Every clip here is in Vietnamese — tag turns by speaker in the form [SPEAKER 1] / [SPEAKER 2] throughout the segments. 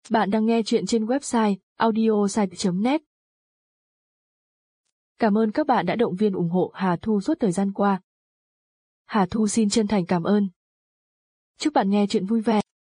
[SPEAKER 1] Bạn đang nghe chuyện trên website audiosite.net. Cảm ơn các bạn đã động viên ủng hộ Hà Thu suốt thời gian qua. Hà Thu xin chân thành cảm ơn. Chúc bạn nghe chuyện vui vẻ.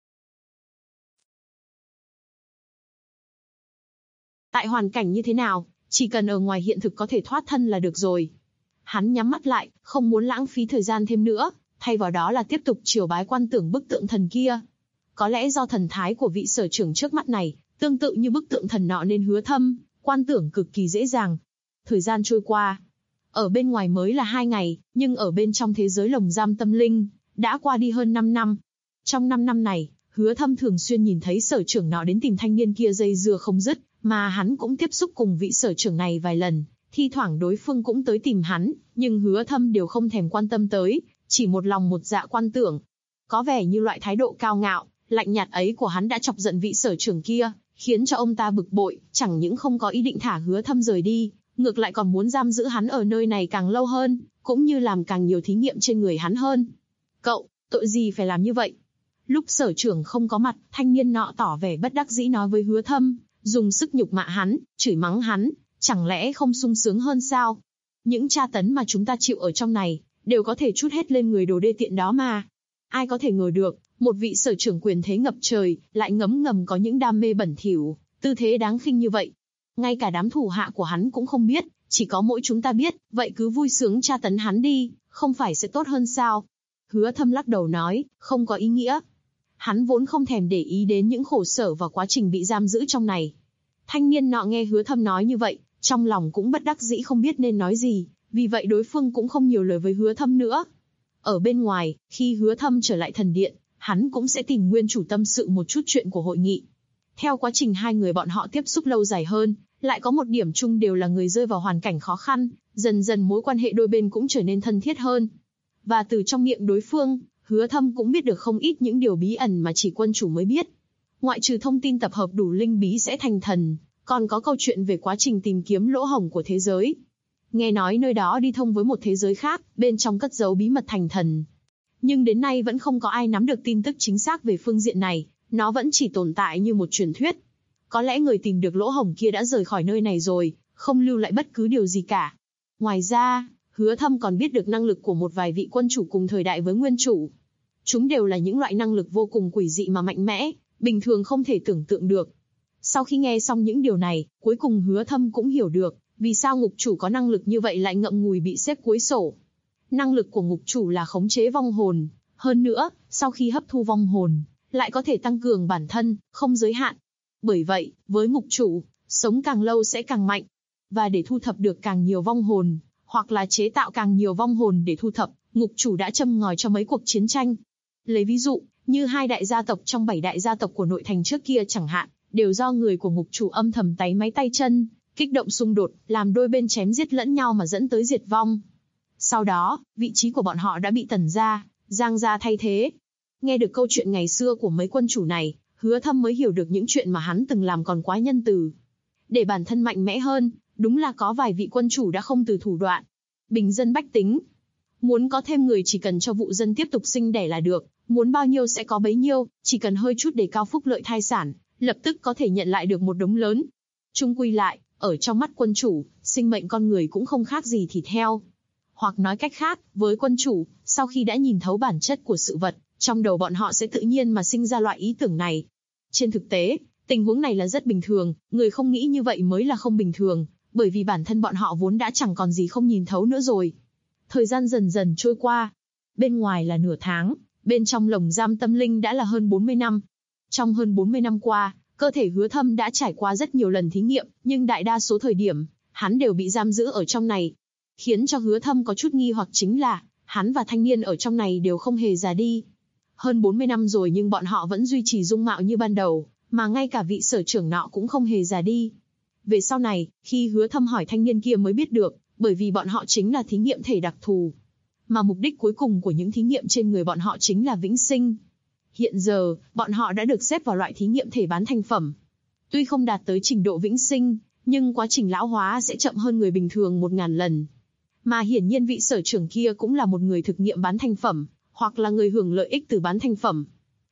[SPEAKER 2] Tại hoàn cảnh như thế nào, chỉ cần ở ngoài hiện thực có thể thoát thân là được rồi. Hắn nhắm mắt lại, không muốn lãng phí thời gian thêm nữa, thay vào đó là tiếp tục triều bái quan tưởng bức tượng thần kia. Có lẽ do thần thái của vị sở trưởng trước mắt này, tương tự như bức tượng thần nọ nên Hứa Thâm, quan tưởng cực kỳ dễ dàng. Thời gian trôi qua, ở bên ngoài mới là 2 ngày, nhưng ở bên trong thế giới lồng giam tâm linh, đã qua đi hơn 5 năm. Trong 5 năm này, Hứa Thâm thường xuyên nhìn thấy sở trưởng nọ đến tìm thanh niên kia dây dưa không dứt, mà hắn cũng tiếp xúc cùng vị sở trưởng này vài lần, thi thoảng đối phương cũng tới tìm hắn, nhưng Hứa Thâm đều không thèm quan tâm tới, chỉ một lòng một dạ quan tưởng. Có vẻ như loại thái độ cao ngạo, lạnh nhạt ấy của hắn đã chọc giận vị sở trưởng kia, khiến cho ông ta bực bội, chẳng những không có ý định thả Hứa Thâm rời đi, ngược lại còn muốn giam giữ hắn ở nơi này càng lâu hơn, cũng như làm càng nhiều thí nghiệm trên người hắn hơn. Cậu, tội gì phải làm như vậy? Lúc sở trưởng không có mặt, thanh niên nọ tỏ vẻ bất đắc dĩ nói với Hứa Thâm, dùng sức nhục mạ hắn, chửi mắng hắn, chẳng lẽ không sung sướng hơn sao? Những tra tấn mà chúng ta chịu ở trong này, đều có thể trút hết lên người đồ đê tiện đó mà. Ai có thể ngờ được, một vị sở trưởng quyền thế ngập trời, lại ngấm ngầm có những đam mê bẩn thỉu, tư thế đáng khinh như vậy. Ngay cả đám thủ hạ của hắn cũng không biết, chỉ có mỗi chúng ta biết, vậy cứ vui sướng tra tấn hắn đi, không phải sẽ tốt hơn sao? Hứa Thâm lắc đầu nói, không có ý nghĩa. Hắn vốn không thèm để ý đến những khổ sở và quá trình bị giam giữ trong này. Thanh niên nọ nghe Hứa Thâm nói như vậy, trong lòng cũng bất đắc dĩ không biết nên nói gì, vì vậy đối phương cũng không nhiều lời với Hứa Thâm nữa. Ở bên ngoài, khi Hứa Thâm trở lại thần điện, hắn cũng sẽ tìm nguyên chủ tâm sự một chút chuyện của hội nghị. Theo quá trình hai người bọn họ tiếp xúc lâu dài hơn, lại có một điểm chung đều là người rơi vào hoàn cảnh khó khăn, dần dần mối quan hệ đôi bên cũng trở nên thân thiết hơn. Và từ trong miệng đối phương, Hứa Thâm cũng biết được không ít những điều bí ẩn mà chỉ quân chủ mới biết. Ngoại trừ thông tin tập hợp đủ linh bí sẽ thành thần, còn có câu chuyện về quá trình tìm kiếm lỗ hổng của thế giới. Nghe nói nơi đó đi thông với một thế giới khác, bên trong cất giấu bí mật thành thần. Nhưng đến nay vẫn không có ai nắm được tin tức chính xác về phương diện này, nó vẫn chỉ tồn tại như một truyền thuyết. Có lẽ người tìm được lỗ hổng kia đã rời khỏi nơi này rồi, không lưu lại bất cứ điều gì cả. Ngoài ra, Hứa Thâm còn biết được năng lực của một vài vị quân chủ cùng thời đại với nguyên chủ. Chúng đều là những loại năng lực vô cùng quỷ dị mà mạnh mẽ, bình thường không thể tưởng tượng được. Sau khi nghe xong những điều này, cuối cùng Hứa Thâm cũng hiểu được, vì sao ngục chủ có năng lực như vậy lại ngậm ngùi bị xếp cuối sổ. Năng lực của ngục chủ là khống chế vong hồn, hơn nữa, sau khi hấp thu vong hồn, lại có thể tăng cường bản thân, không giới hạn. Bởi vậy, với ngục chủ, sống càng lâu sẽ càng mạnh. Và để thu thập được càng nhiều vong hồn, hoặc là chế tạo càng nhiều vong hồn để thu thập, ngục chủ đã châm ngòi cho mấy cuộc chiến tranh. Lấy ví dụ, như 2 đại gia tộc trong 7 đại gia tộc của nội thành trước kia chẳng hạn, đều do người của ngục chủ âm thầm táy máy tay chân, kích động xung đột, làm đôi bên chém giết lẫn nhau mà dẫn tới diệt vong. Sau đó, vị trí của bọn họ đã bị Tần gia, Giang gia thay thế. Nghe được câu chuyện ngày xưa của mấy quân chủ này, Hứa Thâm mới hiểu được những chuyện mà hắn từng làm còn quá nhân từ. Để bản thân mạnh mẽ hơn, đúng là có vài vị quân chủ đã không từ thủ đoạn. Bình dân bách tính. Muốn có thêm người chỉ cần cho vụ dân tiếp tục sinh đẻ là được, muốn bao nhiêu sẽ có bấy nhiêu, chỉ cần hơi chút đề cao phúc lợi thai sản, lập tức có thể nhận lại được một đống lớn. Chung quy lại, ở trong mắt quân chủ, sinh mệnh con người cũng không khác gì thịt heo. Hoặc nói cách khác, với quân chủ, sau khi đã nhìn thấu bản chất của sự vật, trong đầu bọn họ sẽ tự nhiên mà sinh ra loại ý tưởng này. Trên thực tế, tình huống này là rất bình thường, người không nghĩ như vậy mới là không bình thường, bởi vì bản thân bọn họ vốn đã chẳng còn gì không nhìn thấu nữa rồi. Thời gian dần dần trôi qua. Bên ngoài là nửa tháng, bên trong lồng giam tâm linh đã là hơn 40 năm. Trong hơn 40 năm qua, cơ thể Hứa Thâm đã trải qua rất nhiều lần thí nghiệm, nhưng đại đa số thời điểm, hắn đều bị giam giữ ở trong này. Khiến cho Hứa Thâm có chút nghi hoặc chính là, hắn và thanh niên ở trong này đều không hề già đi. Hơn 40 năm rồi nhưng bọn họ vẫn duy trì dung mạo như ban đầu, mà ngay cả vị sở trưởng nọ cũng không hề già đi. Về sau này, khi Hứa Thâm hỏi thanh niên kia mới biết được, bởi vì bọn họ chính là thí nghiệm thể đặc thù. Mà mục đích cuối cùng của những thí nghiệm trên người bọn họ chính là vĩnh sinh. Hiện giờ, bọn họ đã được xếp vào loại thí nghiệm thể bán thành phẩm. Tuy không đạt tới trình độ vĩnh sinh, nhưng quá trình lão hóa sẽ chậm hơn người bình thường 1000 lần. Mà hiển nhiên vị sở trưởng kia cũng là một người thực nghiệm bán thành phẩm, hoặc là người hưởng lợi ích từ bán thành phẩm.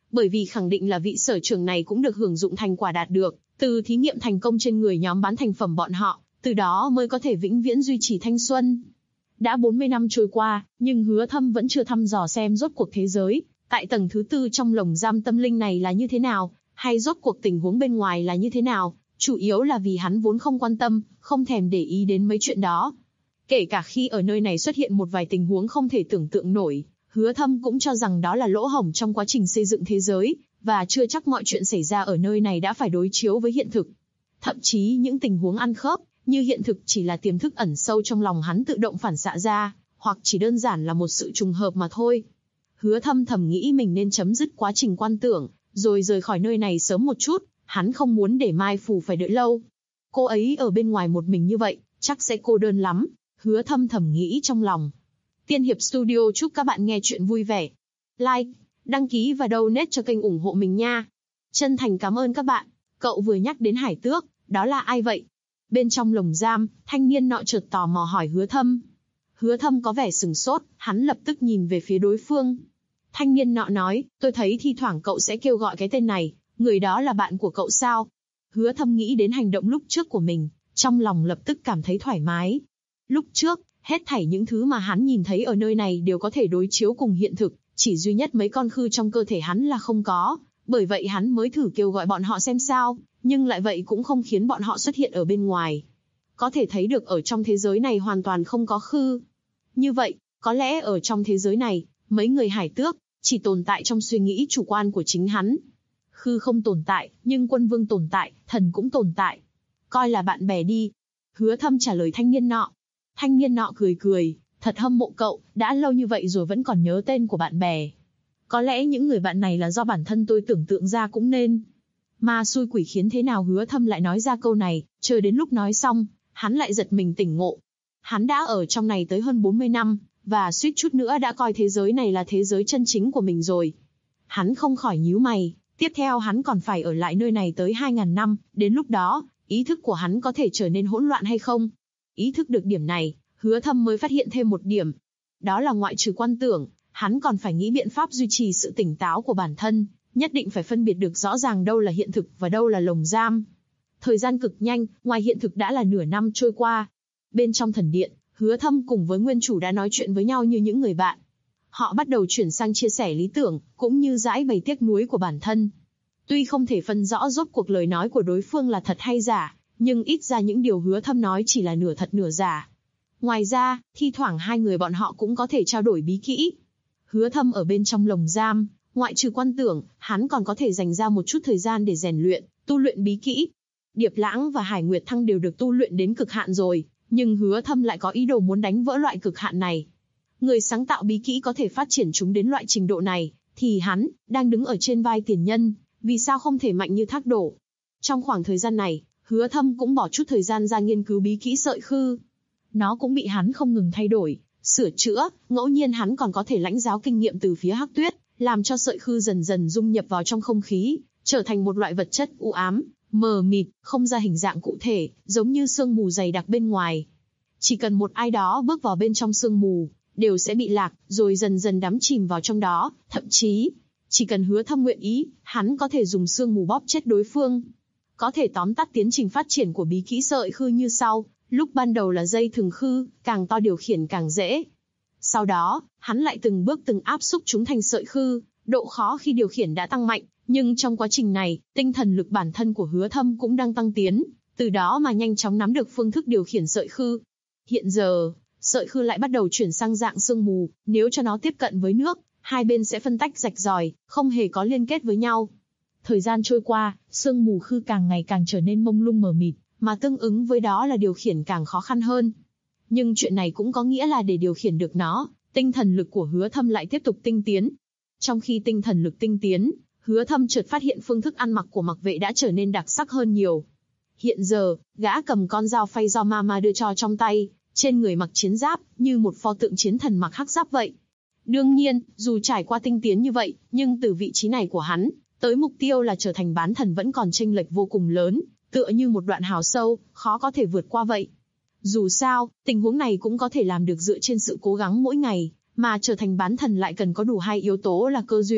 [SPEAKER 2] bởi vì khẳng định là vị sở trưởng này cũng được hưởng dụng thành quả đạt được từ thí nghiệm thành công trên người nhóm bán thành phẩm bọn họ, từ đó mới có thể vĩnh viễn duy trì thanh xuân. Đã 40 năm trôi qua, nhưng Hứa Thâm vẫn chưa thăm dò xem rốt cuộc thế giới tại tầng thứ 4 trong lồng giam tâm linh này là như thế nào, hay rốt cuộc tình huống bên ngoài là như thế nào, chủ yếu là vì hắn vốn không quan tâm, không thèm để ý đến mấy chuyện đó. Kể cả khi ở nơi này xuất hiện một vài tình huống không thể tưởng tượng nổi, Hứa Thâm cũng cho rằng đó là lỗ hổng trong quá trình xây dựng thế giới, và chưa chắc mọi chuyện xảy ra ở nơi này đã phải đối chiếu với hiện thực. Thậm chí những tình huống ăn khớp, như hiện thực chỉ là tiềm thức ẩn sâu trong lòng hắn tự động phản xạ ra, hoặc chỉ đơn giản là một sự trùng hợp mà thôi. Hứa Thâm thầm nghĩ mình nên chấm dứt quá trình quan tưởng, rồi rời khỏi nơi này sớm một chút, hắn không muốn để Mai Phù phải đợi lâu. Cô ấy ở bên ngoài một mình như vậy, chắc sẽ cô đơn lắm, Hứa Thâm thầm nghĩ trong lòng. Tiên Hiệp Studio chúc các bạn nghe chuyện vui vẻ. Like, đăng ký và donate cho kênh ủng hộ mình nha. Chân thành cảm ơn các bạn. Cậu vừa nhắc đến Hải Tước, đó là ai vậy? Bên trong lồng giam, thanh niên nọ chợt tò mò hỏi Hứa Thâm. Hứa Thâm có vẻ sửng sốt, hắn lập tức nhìn về phía đối phương. Thanh niên nọ nói, tôi thấy thi thoảng cậu sẽ kêu gọi cái tên này, người đó là bạn của cậu sao? Hứa Thâm nghĩ đến hành động lúc trước của mình, trong lòng lập tức cảm thấy thoải mái. Lúc trước, hết thảy những thứ mà hắn nhìn thấy ở nơi này đều có thể đối chiếu cùng hiện thực, chỉ duy nhất mấy con khư trong cơ thể hắn là không có, bởi vậy hắn mới thử kêu gọi bọn họ xem sao, nhưng lại vậy cũng không khiến bọn họ xuất hiện ở bên ngoài. Có thể thấy được ở trong thế giới này hoàn toàn không có khư. Như vậy, có lẽ ở trong thế giới này, mấy người Hải Tước chỉ tồn tại trong suy nghĩ chủ quan của chính hắn. Khư không tồn tại, nhưng quân vương tồn tại, thần cũng tồn tại. Coi là bạn bè đi. Hứa Thâm trả lời thanh niên nọ. Thanh niên nọ cười cười, thật hâm mộ cậu, đã lâu như vậy rồi vẫn còn nhớ tên của bạn bè. Có lẽ những người bạn này là do bản thân tôi tưởng tượng ra cũng nên. Ma xui quỷ khiến thế nào Hứa Thâm lại nói ra câu này, chờ đến lúc nói xong, hắn lại giật mình tỉnh ngộ. Hắn đã ở trong này tới hơn 40 năm, và suýt chút nữa đã coi thế giới này là thế giới chân chính của mình rồi. Hắn không khỏi nhíu mày, tiếp theo hắn còn phải ở lại nơi này tới 2000 năm, đến lúc đó, ý thức của hắn có thể trở nên hỗn loạn hay không? Ý thức được điểm này, Hứa Thâm mới phát hiện thêm một điểm. Đó là ngoại trừ quan tưởng, hắn còn phải nghĩ biện pháp duy trì sự tỉnh táo của bản thân, nhất định phải phân biệt được rõ ràng đâu là hiện thực và đâu là lồng giam. Thời gian cực nhanh, ngoài hiện thực đã là nửa năm trôi qua. Bên trong thần điện, Hứa Thâm cùng với nguyên chủ đã nói chuyện với nhau như những người bạn. Họ bắt đầu chuyển sang chia sẻ lý tưởng, cũng như giải bày tiếc nuối của bản thân. Tuy không thể phân rõ rốt cuộc lời nói của đối phương là thật hay giả, nhưng ít ra những điều Hứa Thâm nói chỉ là nửa thật nửa giả. Ngoài ra, thi thoảng hai người bọn họ cũng có thể trao đổi bí kỹ. Hứa Thâm ở bên trong lồng giam, ngoại trừ quan tưởng, hắn còn có thể dành ra một chút thời gian để rèn luyện, tu luyện bí kỹ. Điệp Lãng và Hải Nguyệt Thăng đều được tu luyện đến cực hạn rồi, nhưng Hứa Thâm lại có ý đồ muốn đánh vỡ loại cực hạn này. Người sáng tạo bí kỹ có thể phát triển chúng đến loại trình độ này, thì hắn, đang đứng ở trên vai tiền nhân, vì sao không thể mạnh như Thác Đổ. Trong khoảng thời gian này, Hứa Thâm cũng bỏ chút thời gian ra nghiên cứu bí kỹ sợi khư. Nó cũng bị hắn không ngừng thay đổi, sửa chữa, ngẫu nhiên hắn còn có thể lãnh giáo kinh nghiệm từ phía Hắc Tuyết, làm cho sợi khư dần dần dung nhập vào trong không khí, trở thành một loại vật chất u ám, mờ mịt, không ra hình dạng cụ thể, giống như sương mù dày đặc bên ngoài. Chỉ cần một ai đó bước vào bên trong sương mù, đều sẽ bị lạc, rồi dần dần đắm chìm vào trong đó, thậm chí, chỉ cần Hứa Thâm nguyện ý, hắn có thể dùng sương mù bóp chết đối phương. Có thể tóm tắt tiến trình phát triển của bí kỹ sợi khư như sau, lúc ban đầu là dây thừng khư, càng to điều khiển càng dễ. Sau đó, hắn lại từng bước từng áp xúc chúng thành sợi khư, độ khó khi điều khiển đã tăng mạnh, nhưng trong quá trình này, tinh thần lực bản thân của Hứa Thâm cũng đang tăng tiến, từ đó mà nhanh chóng nắm được phương thức điều khiển sợi khư. Hiện giờ, sợi khư lại bắt đầu chuyển sang dạng sương mù, nếu cho nó tiếp cận với nước, hai bên sẽ phân tách rạch ròi, không hề có liên kết với nhau. Thời gian trôi qua, sương mù khư càng ngày càng trở nên mông lung mờ mịt, mà tương ứng với đó là điều khiển càng khó khăn hơn. Nhưng chuyện này cũng có nghĩa là để điều khiển được nó, tinh thần lực của Hứa Thâm lại tiếp tục tinh tiến. Trong khi tinh thần lực tinh tiến, Hứa Thâm chợt phát hiện phương thức ăn mặc của mặc vệ đã trở nên đặc sắc hơn nhiều. Hiện giờ, gã cầm con dao phay do Mama đưa cho trong tay, trên người mặc chiến giáp, như một pho tượng chiến thần mặc hắc giáp vậy. Đương nhiên, dù trải qua tinh tiến như vậy, nhưng từ vị trí này của hắn, tới mục tiêu là trở thành bán thần vẫn còn chênh lệch vô cùng lớn, tựa như một đoạn hào sâu, khó có thể vượt qua vậy. Dù sao, tình huống này cũng có thể làm được dựa trên sự cố gắng mỗi ngày, mà trở thành bán thần lại cần có đủ hai yếu tố là cơ duyên,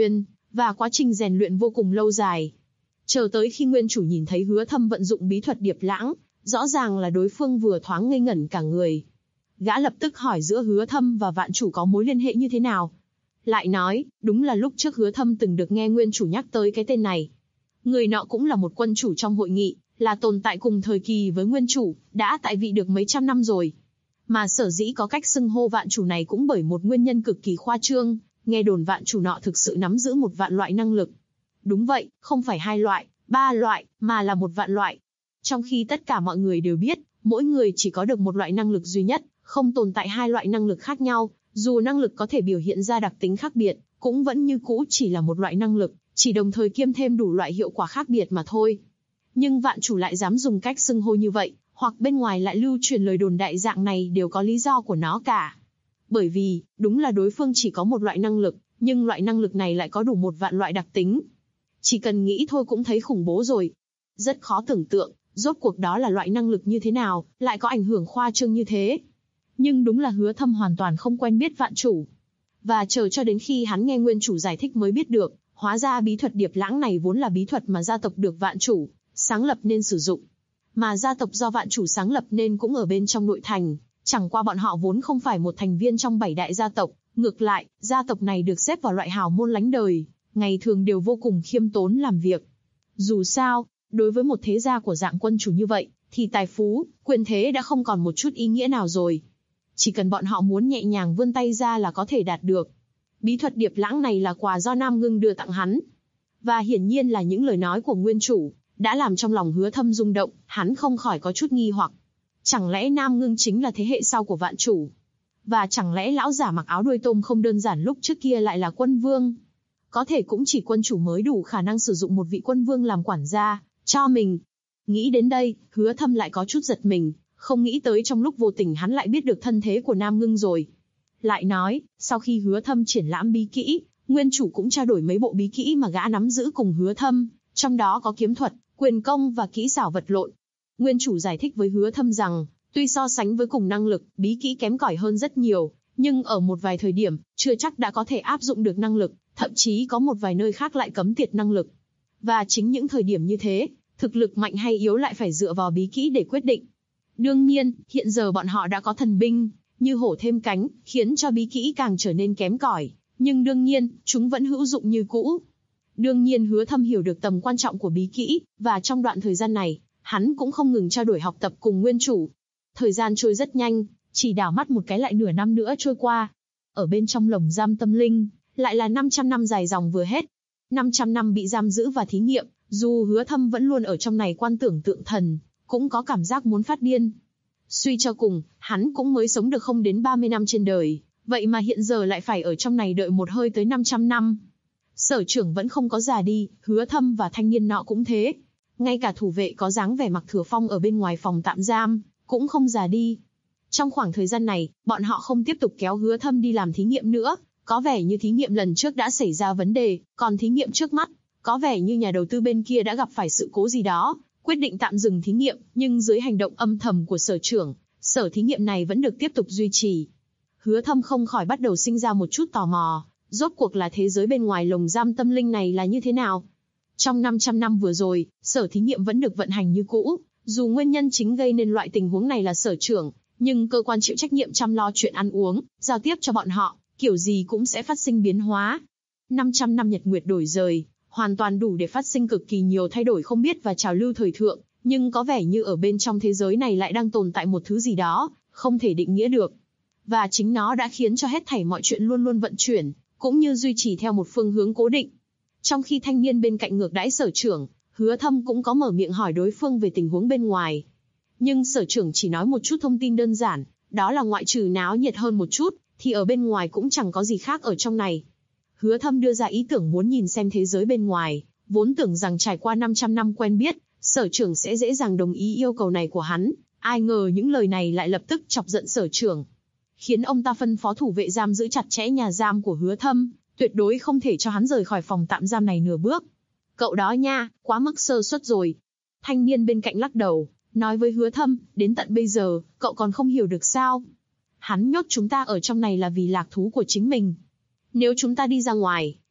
[SPEAKER 2] và quá trình rèn luyện vô cùng lâu dài. Chờ tới khi nguyên chủ nhìn thấy Hứa Thâm vận dụng bí thuật Điệp Lãng, rõ ràng là đối phương vừa thoáng ngây ngẩn cả người. Gã lập tức hỏi giữa Hứa Thâm và vạn chủ có mối liên hệ như thế nào. Lại nói, đúng là lúc trước Hứa Thâm từng được nghe nguyên chủ nhắc tới cái tên này. Người nọ cũng là một quân chủ trong hội nghị, là tồn tại cùng thời kỳ với nguyên chủ, đã tại vị được mấy trăm năm rồi. Mà sở dĩ có cách xưng hô vạn chủ này cũng bởi một nguyên nhân cực kỳ khoa trương, nghe đồn vạn chủ nọ thực sự nắm giữ 1 vạn loại năng lực. Đúng vậy, không phải 2 loại, 3 loại, mà là 1 vạn loại. Trong khi tất cả mọi người đều biết, mỗi người chỉ có được 1 loại năng lực duy nhất, không tồn tại 2 loại năng lực khác nhau, dù năng lực có thể biểu hiện ra đặc tính khác biệt, cũng vẫn như cũ chỉ là 1 loại năng lực, chỉ đồng thời kiêm thêm đủ loại hiệu quả khác biệt mà thôi. Nhưng vạn chủ lại dám dùng cách xưng hô như vậy, hoặc bên ngoài lại lưu truyền lời đồn đại dạng này đều có lý do của nó cả. Bởi vì, đúng là đối phương chỉ có 1 loại năng lực, nhưng loại năng lực này lại có đủ 1 vạn loại đặc tính. Chỉ cần nghĩ thôi cũng thấy khủng bố rồi. Rất khó tưởng tượng, rốt cuộc đó là loại năng lực như thế nào, lại có ảnh hưởng khoa trương như thế. Nhưng đúng là Hứa Thâm hoàn toàn không quen biết vạn chủ. Và chờ cho đến khi hắn nghe nguyên chủ giải thích mới biết được, hóa ra bí thuật Điệp Lãng này vốn là bí thuật mà gia tộc được vạn chủ sáng lập nên sử dụng. Mà gia tộc do vạn chủ sáng lập nên cũng ở bên trong nội thành, chẳng qua bọn họ vốn không phải một thành viên trong 7 đại gia tộc, ngược lại, gia tộc này được xếp vào loại hào môn lánh đời, ngày thường đều vô cùng khiêm tốn làm việc. Dù sao, đối với một thế gia của dạng quân chủ như vậy, thì tài phú, quyền thế đã không còn một chút ý nghĩa nào rồi. Chỉ cần bọn họ muốn nhẹ nhàng vươn tay ra là có thể đạt được. Bí thuật Điệp Lãng này là quà do Nam Ngưng đưa tặng hắn. Và hiển nhiên là những lời nói của nguyên chủ đã làm trong lòng Hứa Thâm rung động, hắn không khỏi có chút nghi hoặc. Chẳng lẽ Nam Ngưng chính là thế hệ sau của vạn chủ? Và chẳng lẽ lão giả mặc áo đuôi tôm không đơn giản lúc trước kia lại là quân vương? Có thể cũng chỉ quân chủ mới đủ khả năng sử dụng một vị quân vương làm quản gia cho mình. Nghĩ đến đây, Hứa Thâm lại có chút giật mình, không nghĩ tới trong lúc vô tình hắn lại biết được thân thế của Nam Ngưng rồi. Lại nói, sau khi Hứa Thâm triển lãm bí kỹ, nguyên chủ cũng trao đổi mấy bộ bí kỹ mà gã nắm giữ cùng Hứa Thâm, trong đó có kiếm thuật, quyền công và kỹ xảo vật lộn. Nguyên chủ giải thích với Hứa Thâm rằng, tuy so sánh với cùng năng lực, bí kỹ kém cỏi hơn rất nhiều, nhưng ở một vài thời điểm, chưa chắc đã có thể áp dụng được năng lực, thậm chí có một vài nơi khác lại cấm tiệt năng lực. Và chính những thời điểm như thế, thực lực mạnh hay yếu lại phải dựa vào bí kỹ để quyết định. Đương nhiên, hiện giờ bọn họ đã có thần binh, như hổ thêm cánh, khiến cho bí kỹ càng trở nên kém cỏi, nhưng đương nhiên, chúng vẫn hữu dụng như cũ. Đương nhiên Hứa Thâm hiểu được tầm quan trọng của bí kỹ, và trong đoạn thời gian này, hắn cũng không ngừng trao đổi học tập cùng nguyên chủ. Thời gian trôi rất nhanh, chỉ đảo mắt một cái lại nửa năm nữa trôi qua. Ở bên trong lồng giam tâm linh, lại là 500 năm dài dòng vừa hết. 500 năm bị giam giữ và thí nghiệm, dù Hứa Thâm vẫn luôn ở trong này quan tưởng tượng thần, cũng có cảm giác muốn phát điên. Suy cho cùng, hắn cũng mới sống được không đến 30 năm trên đời, vậy mà hiện giờ lại phải ở trong này đợi một hơi tới 500 năm. Sở trưởng vẫn không có già đi, Hứa Thâm và thanh niên nọ cũng thế. Ngay cả thủ vệ có dáng vẻ mặc thừa phong ở bên ngoài phòng tạm giam, cũng không già đi. Trong khoảng thời gian này, bọn họ không tiếp tục kéo Hứa Thâm đi làm thí nghiệm nữa, có vẻ như thí nghiệm lần trước đã xảy ra vấn đề, còn thí nghiệm trước mắt, có vẻ như nhà đầu tư bên kia đã gặp phải sự cố gì đó, quyết định tạm dừng thí nghiệm, nhưng dưới hành động âm thầm của sở trưởng, sở thí nghiệm này vẫn được tiếp tục duy trì. Hứa Thâm không khỏi bắt đầu sinh ra một chút tò mò, rốt cuộc là thế giới bên ngoài lồng giam tâm linh này là như thế nào? Trong 500 năm vừa rồi, sở thí nghiệm vẫn được vận hành như cũ, dù nguyên nhân chính gây nên loại tình huống này là sở trưởng, nhưng cơ quan chịu trách nhiệm chăm lo chuyện ăn uống, giao tiếp cho bọn họ, kiểu gì cũng sẽ phát sinh biến hóa. 500 năm nhật nguyệt đổi rời, hoàn toàn đủ để phát sinh cực kỳ nhiều thay đổi không biết và trào lưu thời thượng, nhưng có vẻ như ở bên trong thế giới này lại đang tồn tại một thứ gì đó, không thể định nghĩa được. Và chính nó đã khiến cho hết thảy mọi chuyện luôn luôn vận chuyển, cũng như duy trì theo một phương hướng cố định. Trong khi thanh niên bên cạnh ngược đãi sở trưởng, Hứa Thâm cũng có mở miệng hỏi đối phương về tình huống bên ngoài. Nhưng sở trưởng chỉ nói một chút thông tin đơn giản, đó là ngoại trừ náo nhiệt hơn một chút, thì ở bên ngoài cũng chẳng có gì khác ở trong này. Hứa Thâm đưa ra ý tưởng muốn nhìn xem thế giới bên ngoài, vốn tưởng rằng trải qua 500 năm quen biết, sở trưởng sẽ dễ dàng đồng ý yêu cầu này của hắn, ai ngờ những lời này lại lập tức chọc giận sở trưởng, khiến ông ta phân phó thủ vệ giam giữ chặt chẽ nhà giam của Hứa Thâm, tuyệt đối không thể cho hắn rời khỏi phòng tạm giam này nửa bước. Cậu đó nha, quá mức sơ suất rồi. Thanh niên bên cạnh lắc đầu, nói với Hứa Thâm, đến tận bây giờ, cậu còn không hiểu được sao? Hắn nhốt chúng ta ở trong này là vì lạc thú của chính mình. Nếu chúng ta đi ra ngoài,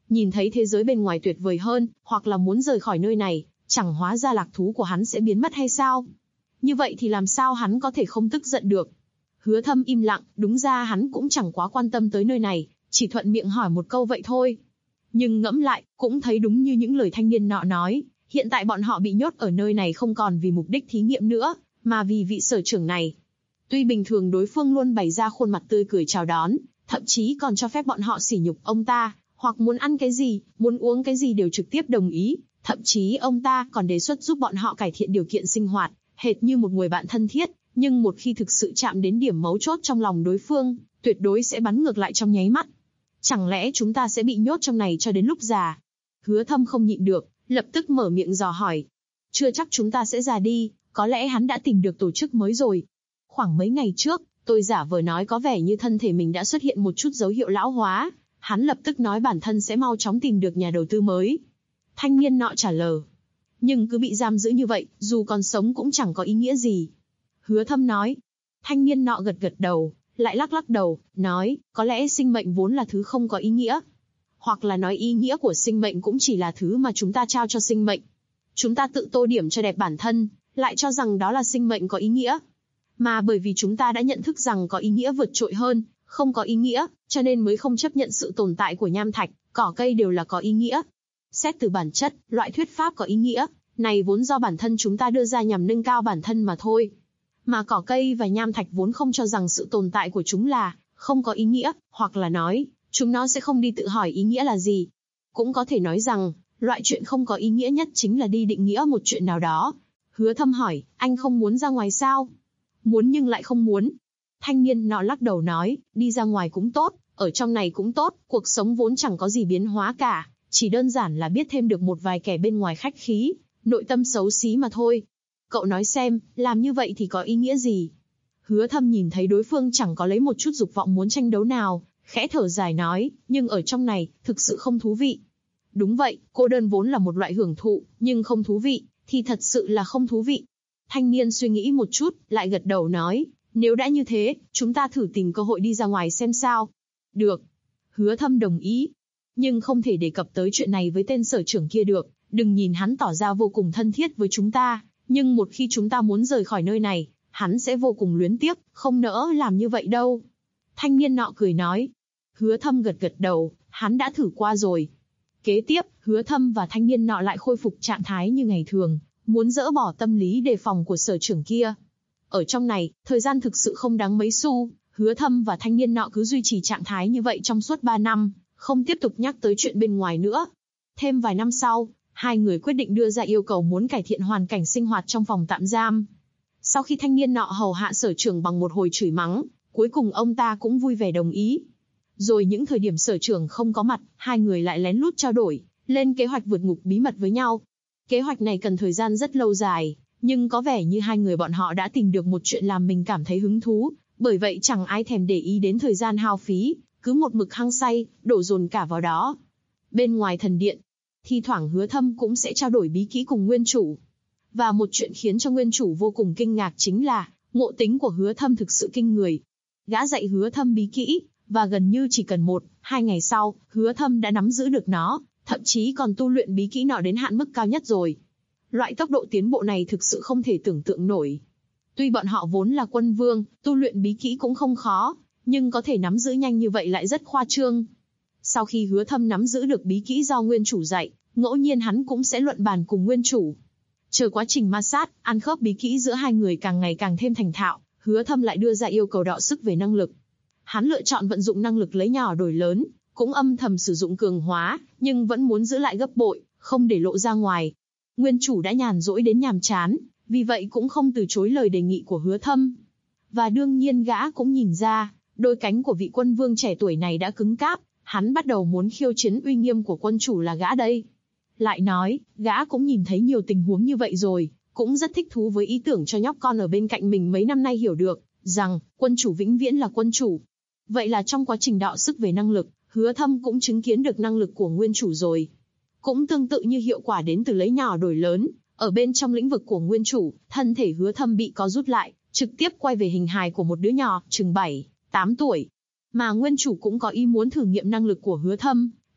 [SPEAKER 2] Nhìn thấy thế giới bên ngoài tuyệt vời hơn, hoặc là muốn rời khỏi nơi này, chẳng hóa ra lạc thú của hắn sẽ biến mất hay sao? Như vậy thì làm sao hắn có thể không tức giận được? Hứa Thâm im lặng, đúng ra hắn cũng chẳng quá quan tâm tới nơi này, chỉ thuận miệng hỏi một câu vậy thôi. Nhưng ngẫm lại, cũng thấy đúng như những lời thanh niên nọ nói, hiện tại bọn họ bị nhốt ở nơi này không còn vì mục đích thí nghiệm nữa, mà vì vị sở trưởng này. Tuy bình thường đối phương luôn bày ra khuôn mặt tươi cười chào đón, thậm chí còn cho phép bọn họ sỉ nhục ông ta, hoặc muốn ăn cái gì, muốn uống cái gì đều trực tiếp đồng ý, thậm chí ông ta còn đề xuất giúp bọn họ cải thiện điều kiện sinh hoạt, hệt như một người bạn thân thiết, nhưng một khi thực sự chạm đến điểm mấu chốt trong lòng đối phương, tuyệt đối sẽ bắn ngược lại trong nháy mắt. Chẳng lẽ chúng ta sẽ bị nhốt trong này cho đến lúc già? Hứa Thâm không nhịn được, lập tức mở miệng dò hỏi. Chưa chắc chúng ta sẽ già đi, có lẽ hắn đã tìm được tổ chức mới rồi. Khoảng mấy ngày trước, tôi giả vờ nói có vẻ như thân thể mình đã xuất hiện một chút dấu hiệu lão hóa. Hắn lập tức nói bản thân sẽ mau chóng tìm được nhà đầu tư mới. Thanh niên nọ trả lời. Nhưng cứ bị giam giữ như vậy, dù còn sống cũng chẳng có ý nghĩa gì. Hứa Thâm nói. Thanh niên nọ gật gật đầu, lại lắc lắc đầu, nói, có lẽ sinh mệnh vốn là thứ không có ý nghĩa. Hoặc là nói ý nghĩa của sinh mệnh cũng chỉ là thứ mà chúng ta trao cho sinh mệnh. Chúng ta tự tô điểm cho đẹp bản thân, lại cho rằng đó là sinh mệnh có ý nghĩa. Mà bởi vì chúng ta đã nhận thức rằng có ý nghĩa vượt trội hơn, không có ý nghĩa, cho nên mới không chấp nhận sự tồn tại của nham thạch, cỏ cây đều là có ý nghĩa. Xét từ bản chất, loại thuyết pháp có ý nghĩa này vốn do bản thân chúng ta đưa ra nhằm nâng cao bản thân mà thôi. Mà cỏ cây và nham thạch vốn không cho rằng sự tồn tại của chúng là không có ý nghĩa, hoặc là nói, chúng nó sẽ không đi tự hỏi ý nghĩa là gì. Cũng có thể nói rằng, loại chuyện không có ý nghĩa nhất chính là đi định nghĩa một chuyện nào đó. Hứa Thâm hỏi, anh không muốn ra ngoài sao? Muốn nhưng lại không muốn. Thanh niên nọ lắc đầu nói, đi ra ngoài cũng tốt, ở trong này cũng tốt, cuộc sống vốn chẳng có gì biến hóa cả, chỉ đơn giản là biết thêm được một vài kẻ bên ngoài khách khí, nội tâm xấu xí mà thôi. Cậu nói xem, làm như vậy thì có ý nghĩa gì? Hứa Thâm nhìn thấy đối phương chẳng có lấy một chút dục vọng muốn tranh đấu nào, khẽ thở dài nói, nhưng ở trong này, thực sự không thú vị. Đúng vậy, cô đơn vốn là một loại hưởng thụ, nhưng không thú vị, thì thật sự là không thú vị. Thanh niên suy nghĩ một chút, lại gật đầu nói, nếu đã như thế, chúng ta thử tìm cơ hội đi ra ngoài xem sao. Được. Hứa Thâm đồng ý. Nhưng không thể đề cập tới chuyện này với tên sở trưởng kia được, đừng nhìn hắn tỏ ra vô cùng thân thiết với chúng ta, nhưng một khi chúng ta muốn rời khỏi nơi này, hắn sẽ vô cùng luyến tiếc, không nỡ làm như vậy đâu. Thanh niên nọ cười nói. Hứa Thâm gật gật đầu, hắn đã thử qua rồi. Kế tiếp, Hứa Thâm và thanh niên nọ lại khôi phục trạng thái như ngày thường, muốn dỡ bỏ tâm lý đề phòng của sở trưởng kia. Ở trong này, thời gian thực sự không đáng mấy xu, Hứa Thâm và thanh niên nọ cứ duy trì trạng thái như vậy trong suốt 3 năm, không tiếp tục nhắc tới chuyện bên ngoài nữa. Thêm vài năm sau, hai người quyết định đưa ra yêu cầu muốn cải thiện hoàn cảnh sinh hoạt trong phòng tạm giam. Sau khi thanh niên nọ hầu hạ sở trưởng bằng một hồi chửi mắng, cuối cùng ông ta cũng vui vẻ đồng ý. Rồi những thời điểm sở trưởng không có mặt, hai người lại lén lút trao đổi, lên kế hoạch vượt ngục bí mật với nhau. Kế hoạch này cần thời gian rất lâu dài, nhưng có vẻ như hai người bọn họ đã tìm được một chuyện làm mình cảm thấy hứng thú, bởi vậy chẳng ai thèm để ý đến thời gian hao phí, cứ một mực hăng say, đổ dồn cả vào đó. Bên ngoài thần điện, thi thoảng Hứa Thâm cũng sẽ trao đổi bí kỹ cùng nguyên chủ. Và một chuyện khiến cho nguyên chủ vô cùng kinh ngạc chính là, ngộ tính của Hứa Thâm thực sự kinh người. Gã dạy Hứa Thâm bí kỹ, và gần như chỉ cần 1-2 ngày sau, Hứa Thâm đã nắm giữ được nó, thậm chí còn tu luyện bí kỹ nọ đến hạn mức cao nhất rồi. Loại tốc độ tiến bộ này thực sự không thể tưởng tượng nổi. Tuy bọn họ vốn là quân vương, tu luyện bí kỹ cũng không khó, nhưng có thể nắm giữ nhanh như vậy lại rất khoa trương. Sau khi Hứa Thâm nắm giữ được bí kỹ do nguyên chủ dạy, ngẫu nhiên hắn cũng sẽ luận bàn cùng nguyên chủ. Chờ quá trình ma sát, ăn khớp bí kỹ giữa hai người càng ngày càng thêm thành thạo, Hứa Thâm lại đưa ra yêu cầu đọ sức về năng lực. Hắn lựa chọn vận dụng năng lực lấy nhỏ đổi lớn, cũng âm thầm sử dụng cường hóa, nhưng vẫn muốn giữ lại gấp bội, không để lộ ra ngoài. Nguyên chủ đã nhàn rỗi đến nhàm chán, vì vậy cũng không từ chối lời đề nghị của Hứa Thâm. Và đương nhiên gã cũng nhìn ra, đôi cánh của vị quân vương trẻ tuổi này đã cứng cáp, hắn bắt đầu muốn khiêu chiến uy nghiêm của quân chủ là gã đây. Lại nói, gã cũng nhìn thấy nhiều tình huống như vậy rồi, cũng rất thích thú với ý tưởng cho nhóc con ở bên cạnh mình mấy năm nay hiểu được, rằng, quân chủ vĩnh viễn là quân chủ. Vậy là trong quá trình đọ sức về năng lực, Hứa Thâm cũng chứng kiến được năng lực của nguyên chủ rồi. Cũng tương tự như hiệu quả đến từ lấy nhỏ đổi lớn, ở bên trong lĩnh vực của nguyên chủ, thân thể Hứa Thâm bị co rút lại, trực tiếp quay về hình hài của một đứa nhỏ, chừng 7-8 tuổi. Mà nguyên chủ cũng có ý muốn thử nghiệm năng lực của Hứa Thâm,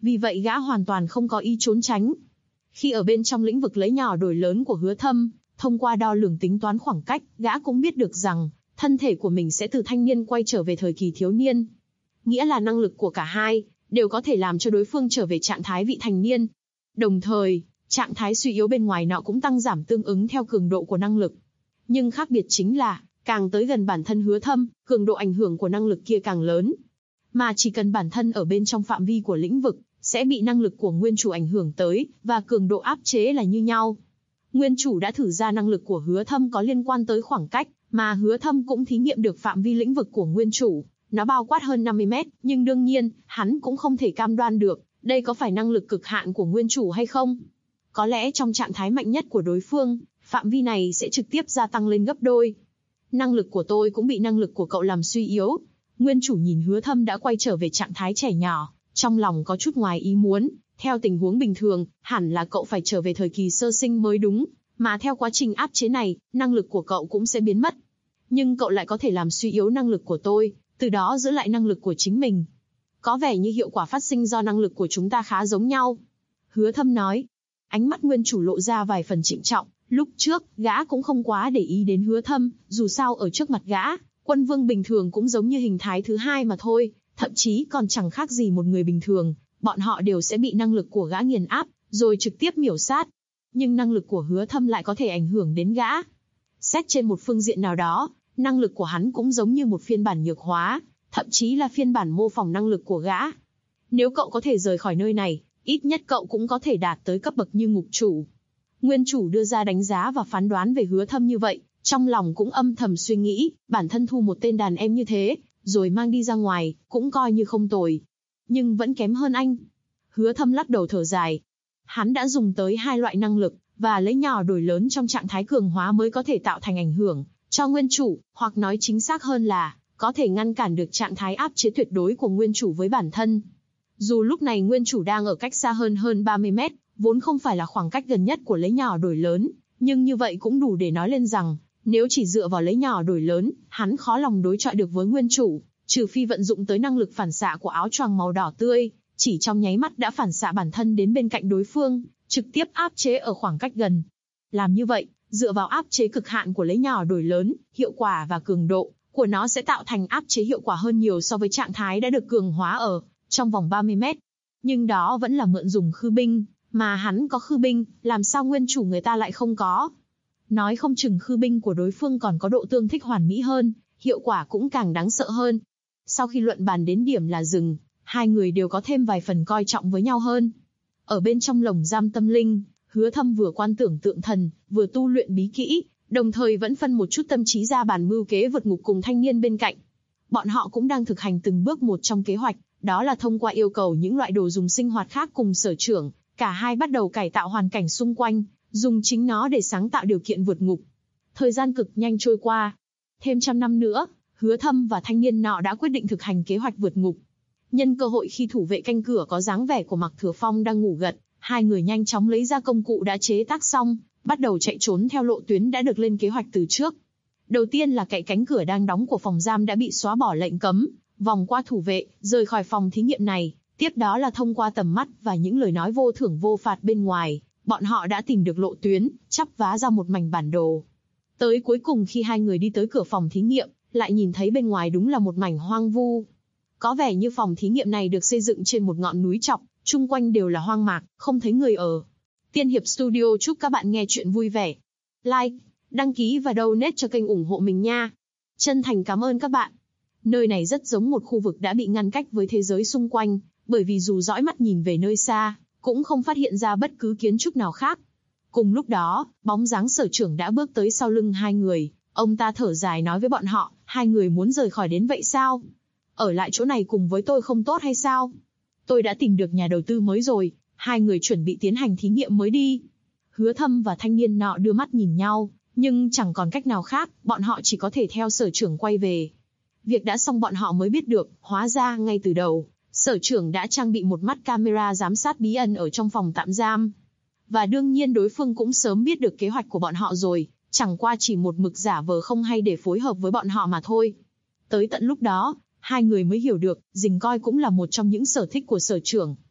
[SPEAKER 2] Vì vậy gã hoàn toàn không có ý trốn tránh. Khi ở bên trong lĩnh vực lấy nhỏ đổi lớn của Hứa Thâm, thông qua đo lường tính toán khoảng cách, gã cũng biết được rằng, thân thể của mình sẽ từ thanh niên quay trở về thời kỳ thiếu niên. Nghĩa là năng lực của cả hai, đều có thể làm cho đối phương trở về trạng thái vị thành niên. Đồng thời, trạng thái suy yếu bên ngoài nọ cũng tăng giảm tương ứng theo cường độ của năng lực. Nhưng khác biệt chính là, càng tới gần bản thân Hứa Thâm, cường độ ảnh hưởng của năng lực kia càng lớn. Mà chỉ cần bản thân ở bên trong phạm vi của lĩnh vực, sẽ bị năng lực của nguyên chủ ảnh hưởng tới, và cường độ áp chế là như nhau. Nguyên chủ đã thử ra năng lực của Hứa Thâm có liên quan tới khoảng cách, mà Hứa Thâm cũng thí nghiệm được phạm vi lĩnh vực của nguyên chủ. Nó bao quát hơn 50 mét, nhưng đương nhiên, hắn cũng không thể cam đoan được, đây có phải năng lực cực hạn của nguyên chủ hay không. Có lẽ trong trạng thái mạnh nhất của đối phương, phạm vi này sẽ trực tiếp gia tăng lên gấp đôi. Năng lực của tôi cũng bị năng lực của cậu làm suy yếu. Nguyên chủ nhìn Hứa Thâm đã quay trở về trạng thái trẻ nhỏ, trong lòng có chút ngoài ý muốn. Theo tình huống bình thường, hẳn là cậu phải trở về thời kỳ sơ sinh mới đúng, mà theo quá trình áp chế này, năng lực của cậu cũng sẽ biến mất. Nhưng cậu lại có thể làm suy yếu năng lực của tôi, từ đó giữ lại năng lực của chính mình. Có vẻ như hiệu quả phát sinh do năng lực của chúng ta khá giống nhau. Hứa Thâm nói. Ánh mắt nguyên chủ lộ ra vài phần trịnh trọng. Lúc trước, gã cũng không quá để ý đến Hứa Thâm, dù sao ở trước mặt gã, quân vương bình thường cũng giống như hình thái thứ hai mà thôi, thậm chí còn chẳng khác gì một người bình thường, bọn họ đều sẽ bị năng lực của gã nghiền áp, rồi trực tiếp miểu sát. Nhưng năng lực của Hứa Thâm lại có thể ảnh hưởng đến gã. Xét trên một phương diện nào đó, năng lực của hắn cũng giống như một phiên bản nhược hóa, thậm chí là phiên bản mô phỏng năng lực của gã. Nếu cậu có thể rời khỏi nơi này, ít nhất cậu cũng có thể đạt tới cấp bậc như ngục chủ. Nguyên chủ đưa ra đánh giá và phán đoán về Hứa Thâm như vậy, trong lòng cũng âm thầm suy nghĩ, bản thân thu một tên đàn em như thế, rồi mang đi ra ngoài, cũng coi như không tồi. Nhưng vẫn kém hơn anh. Hứa Thâm lắc đầu thở dài. Hắn đã dùng tới hai loại năng lực, và lấy nhỏ đổi lớn trong trạng thái cường hóa mới có thể tạo thành ảnh hưởng cho nguyên chủ, hoặc nói chính xác hơn là, có thể ngăn cản được trạng thái áp chế tuyệt đối của nguyên chủ với bản thân. Dù lúc này nguyên chủ đang ở cách xa hơn 30 mét, vốn không phải là khoảng cách gần nhất của lấy nhỏ đổi lớn, nhưng như vậy cũng đủ để nói lên rằng, nếu chỉ dựa vào lấy nhỏ đổi lớn, hắn khó lòng đối chọi được với nguyên chủ, trừ phi vận dụng tới năng lực phản xạ của áo choàng màu đỏ tươi, chỉ trong nháy mắt đã phản xạ bản thân đến bên cạnh đối phương, trực tiếp áp chế ở khoảng cách gần. Làm như vậy, dựa vào áp chế cực hạn của lấy nhỏ đổi lớn, hiệu quả và cường độ của nó sẽ tạo thành áp chế hiệu quả hơn nhiều so với trạng thái đã được cường hóa ở trong vòng 30 mét. Nhưng đó vẫn là mượn dùng khư binh, mà hắn có khư binh, làm sao nguyên chủ người ta lại không có. Nói không chừng khư binh của đối phương còn có độ tương thích hoàn mỹ hơn, hiệu quả cũng càng đáng sợ hơn. Sau khi luận bàn đến điểm là dừng, hai người đều có thêm vài phần coi trọng với nhau hơn. Ở bên trong lồng giam tâm linh, Hứa Thâm vừa quan tưởng tượng thần, vừa tu luyện bí kỹ, đồng thời vẫn phân một chút tâm trí ra bàn mưu kế vượt ngục cùng thanh niên bên cạnh. Bọn họ cũng đang thực hành từng bước một trong kế hoạch, đó là thông qua yêu cầu những loại đồ dùng sinh hoạt khác cùng sở trưởng, cả hai bắt đầu cải tạo hoàn cảnh xung quanh, dùng chính nó để sáng tạo điều kiện vượt ngục. Thời gian cực nhanh trôi qua. Thêm 100 năm nữa, Hứa Thâm và thanh niên nọ đã quyết định thực hành kế hoạch vượt ngục. Nhân cơ hội khi thủ vệ canh cửa có dáng vẻ của Mạc Thừa Phong đang ngủ gật, hai người nhanh chóng lấy ra công cụ đã chế tác xong, bắt đầu chạy trốn theo lộ tuyến đã được lên kế hoạch từ trước. Đầu tiên là cậy cánh cửa đang đóng của phòng giam đã bị xóa bỏ lệnh cấm, vòng qua thủ vệ, rời khỏi phòng thí nghiệm này. Tiếp đó là thông qua tầm mắt và những lời nói vô thưởng vô phạt bên ngoài, bọn họ đã tìm được lộ tuyến, chắp vá ra một mảnh bản đồ. Tới cuối cùng khi hai người đi tới cửa phòng thí nghiệm, lại nhìn thấy bên ngoài đúng là một mảnh hoang vu. Có vẻ như phòng thí nghiệm này được xây dựng trên một ngọn núi chọc, chung quanh đều là hoang mạc, không thấy người ở. Tiên Hiệp Studio chúc các bạn nghe chuyện vui vẻ. Like, đăng ký và donate cho kênh ủng hộ mình nha. Chân thành cảm ơn các bạn. Nơi này rất giống một khu vực đã bị ngăn cách với thế giới xung quanh, bởi vì dù dõi mắt nhìn về nơi xa, cũng không phát hiện ra bất cứ kiến trúc nào khác. Cùng lúc đó, bóng dáng sở trưởng đã bước tới sau lưng hai người, ông ta thở dài nói với bọn họ, hai người muốn rời khỏi đến vậy sao? Ở lại chỗ này cùng với tôi không tốt hay sao? Tôi đã tìm được nhà đầu tư mới rồi, hai người chuẩn bị tiến hành thí nghiệm mới đi. Hứa Thâm và thanh niên nọ đưa mắt nhìn nhau, nhưng chẳng còn cách nào khác, bọn họ chỉ có thể theo sở trưởng quay về. Việc đã xong bọn họ mới biết được, hóa ra ngay từ đầu, sở trưởng đã trang bị một mắt camera giám sát bí ẩn ở trong phòng tạm giam. Và đương nhiên đối phương cũng sớm biết được kế hoạch của bọn họ rồi, chẳng qua chỉ một mực giả vờ không hay để phối hợp với bọn họ mà thôi. Tới tận lúc đó, hai người mới hiểu được, rình coi cũng là một trong những sở thích của sở trưởng.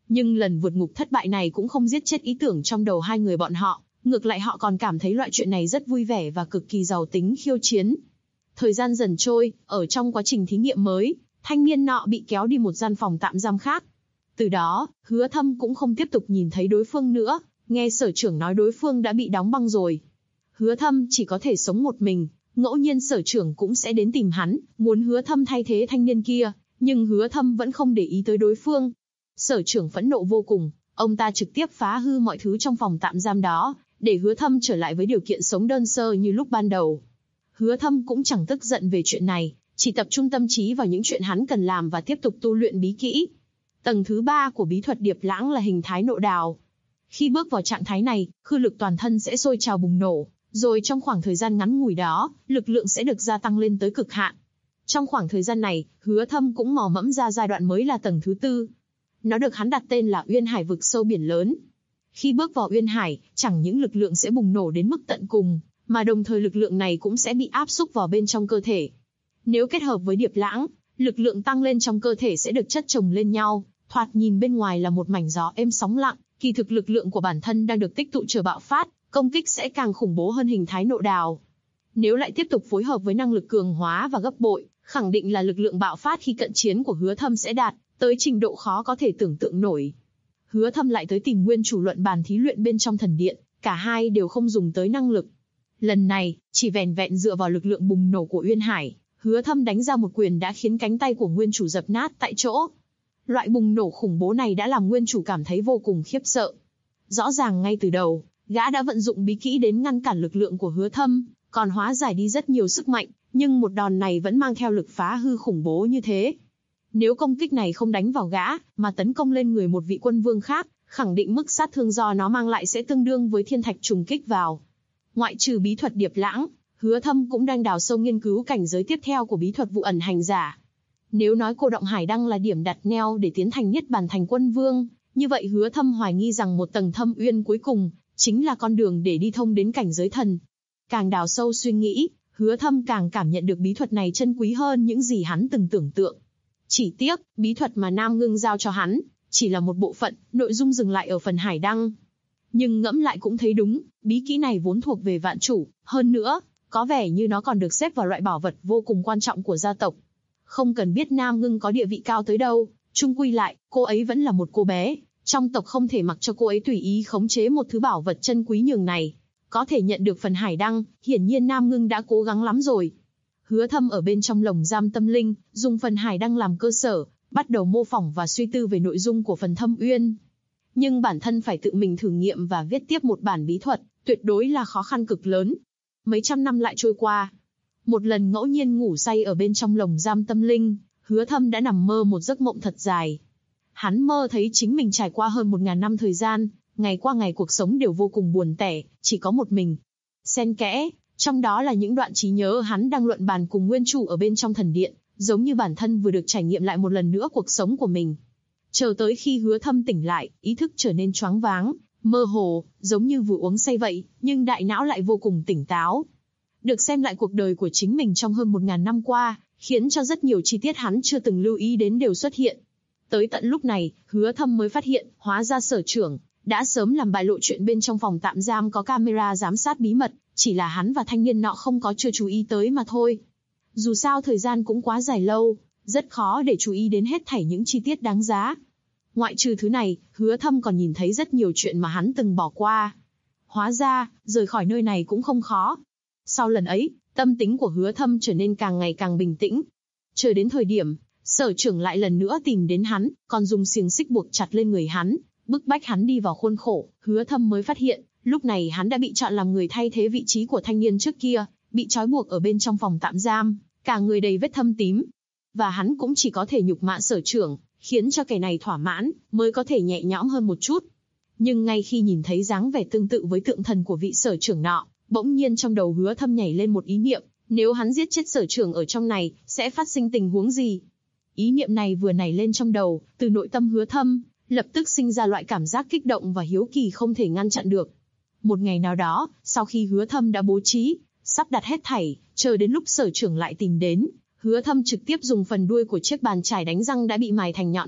[SPEAKER 2] Nhưng lần vượt ngục thất bại này cũng không giết chết ý tưởng trong đầu hai người bọn họ, ngược lại họ còn cảm thấy loại chuyện này rất vui vẻ và cực kỳ giàu tính khiêu chiến. Thời gian dần trôi, ở trong quá trình thí nghiệm mới, thanh niên nọ bị kéo đi một gian phòng tạm giam khác. Từ đó, Hứa Thâm cũng không tiếp tục nhìn thấy đối phương nữa, nghe sở trưởng nói đối phương đã bị đóng băng rồi. Hứa Thâm chỉ có thể sống một mình, ngẫu nhiên sở trưởng cũng sẽ đến tìm hắn, muốn Hứa Thâm thay thế thanh niên kia, nhưng Hứa Thâm vẫn không để ý tới đối phương. Sở trưởng phẫn nộ vô cùng, ông ta trực tiếp phá hư mọi thứ trong phòng tạm giam đó, để Hứa Thâm trở lại với điều kiện sống đơn sơ như lúc ban đầu. Hứa Thâm cũng chẳng tức giận về chuyện này, chỉ tập trung tâm trí vào những chuyện hắn cần làm và tiếp tục tu luyện bí kỹ. Tầng thứ 3 của bí thuật Điệp Lãng là hình thái nộ đào. Khi bước vào trạng thái này, khư lực toàn thân sẽ sôi trào bùng nổ, rồi trong khoảng thời gian ngắn ngủi đó, lực lượng sẽ được gia tăng lên tới cực hạn. Trong khoảng thời gian này, Hứa Thâm cũng mò mẫm ra giai đoạn mới là tầng thứ 4. Nó được hắn đặt tên là Uyên Hải vực sâu biển lớn. Khi bước vào Uyên Hải, chẳng những lực lượng sẽ bùng nổ đến mức tận cùng, mà đồng thời lực lượng này cũng sẽ bị áp xúc vào bên trong cơ thể. Nếu kết hợp với Điệp Lãng, lực lượng tăng lên trong cơ thể sẽ được chất chồng lên nhau, thoạt nhìn bên ngoài là một mảnh gió êm sóng lặng, kỳ thực lực lượng của bản thân đang được tích tụ chờ bạo phát, công kích sẽ càng khủng bố hơn hình thái nộ đào. Nếu lại tiếp tục phối hợp với năng lực cường hóa và gấp bội, khẳng định là lực lượng bạo phát khi cận chiến của Hứa Thâm sẽ đạt tới trình độ khó có thể tưởng tượng nổi. Hứa Thâm lại tới tìm nguyên chủ luận bàn thí luyện bên trong thần điện, cả hai đều không dùng tới năng lực. Lần này, chỉ vẻn vẹn dựa vào lực lượng bùng nổ của Uyên Hải, Hứa Thâm đánh ra một quyền đã khiến cánh tay của nguyên chủ dập nát tại chỗ. Loại bùng nổ khủng bố này đã làm nguyên chủ cảm thấy vô cùng khiếp sợ. Rõ ràng ngay từ đầu, gã đã vận dụng bí kỹ đến ngăn cản lực lượng của Hứa Thâm, còn hóa giải đi rất nhiều sức mạnh, nhưng một đòn này vẫn mang theo lực phá hư khủng bố như thế. Nếu công kích này không đánh vào gã, mà tấn công lên người một vị quân vương khác, khẳng định mức sát thương do nó mang lại sẽ tương đương với thiên thạch trùng kích vào. Ngoại trừ bí thuật Điệp Lãng, Hứa Thâm cũng đang đào sâu nghiên cứu cảnh giới tiếp theo của bí thuật vụ ẩn hành giả. Nếu nói Cô Động Hải Đăng là điểm đặt neo để tiến thành Niết Bàn thành quân vương, như vậy Hứa Thâm hoài nghi rằng một tầng thâm uyên cuối cùng chính là con đường để đi thông đến cảnh giới thần. Càng đào sâu suy nghĩ, Hứa Thâm càng cảm nhận được bí thuật này chân quý hơn những gì hắn từng tưởng tượng. Chỉ tiếc, bí thuật mà Nam Ngưng giao cho hắn chỉ là một bộ phận, nội dung dừng lại ở phần Hải Đăng. Nhưng ngẫm lại cũng thấy đúng, bí kỹ này vốn thuộc về vạn chủ, hơn nữa, có vẻ như nó còn được xếp vào loại bảo vật vô cùng quan trọng của gia tộc. Không cần biết Nam Ngưng có địa vị cao tới đâu, chung quy lại, cô ấy vẫn là một cô bé, trong tộc không thể mặc cho cô ấy tùy ý khống chế một thứ bảo vật chân quý nhường này. Có thể nhận được phần Hải Đăng, hiển nhiên Nam Ngưng đã cố gắng lắm rồi. Hứa Thâm ở bên trong lồng giam tâm linh, dùng phần Hải Đăng làm cơ sở, bắt đầu mô phỏng và suy tư về nội dung của phần Thâm Uyên. Nhưng bản thân phải tự mình thử nghiệm và viết tiếp một bản bí thuật, tuyệt đối là khó khăn cực lớn. Mấy trăm năm lại trôi qua. Một lần ngẫu nhiên ngủ say ở bên trong lồng giam tâm linh, Hứa Thâm đã nằm mơ một giấc mộng thật dài. Hắn mơ thấy chính mình trải qua hơn 1000 năm thời gian, ngày qua ngày cuộc sống đều vô cùng buồn tẻ, chỉ có một mình. Xen kẽ, trong đó là những đoạn trí nhớ hắn đang luận bàn cùng nguyên chủ ở bên trong thần điện, giống như bản thân vừa được trải nghiệm lại một lần nữa cuộc sống của mình. Chờ tới khi Hứa Thâm tỉnh lại, ý thức trở nên choáng váng, mơ hồ, giống như vừa uống say vậy, nhưng đại não lại vô cùng tỉnh táo. Được xem lại cuộc đời của chính mình trong hơn 1000 năm qua, khiến cho rất nhiều chi tiết hắn chưa từng lưu ý đến đều xuất hiện. Tới tận lúc này, Hứa Thâm mới phát hiện, hóa ra sở trưởng đã sớm làm bại lộ chuyện bên trong phòng tạm giam có camera giám sát bí mật, chỉ là hắn và thanh niên nọ không có chưa chú ý tới mà thôi. Dù sao thời gian cũng quá dài lâu, rất khó để chú ý đến hết thảy những chi tiết đáng giá. Ngoại trừ thứ này, Hứa Thâm còn nhìn thấy rất nhiều chuyện mà hắn từng bỏ qua. Hóa ra, rời khỏi nơi này cũng không khó. Sau lần ấy, tâm tính của Hứa Thâm trở nên càng ngày càng bình tĩnh. Chờ đến thời điểm, sở trưởng lại lần nữa tìm đến hắn, còn dùng xiềng xích buộc chặt lên người hắn, bức bách hắn đi vào khuôn khổ. Hứa Thâm mới phát hiện, lúc này hắn đã bị chọn làm người thay thế vị trí của thanh niên trước kia, bị trói buộc ở bên trong phòng tạm giam, cả người đầy vết thâm tím. Và hắn cũng chỉ có thể nhục mạ sở trưởng, khiến cho kẻ này thỏa mãn, mới có thể nhẹ nhõm hơn một chút. Nhưng ngay khi nhìn thấy dáng vẻ tương tự với tượng thần của vị sở trưởng nọ, bỗng nhiên trong đầu Hứa Thâm nhảy lên một ý niệm, nếu hắn giết chết sở trưởng ở trong này, sẽ phát sinh tình huống gì? Ý niệm này vừa nảy lên trong đầu, từ nội tâm Hứa Thâm, lập tức sinh ra loại cảm giác kích động và hiếu kỳ không thể ngăn chặn được. Một ngày nào đó, sau khi Hứa Thâm đã bố trí, sắp đặt hết thảy, chờ đến lúc sở trưởng lại tìm đến, Hứa Thâm trực tiếp dùng phần đuôi của chiếc bàn chải đánh răng đã bị mài thành nhọn hoắt,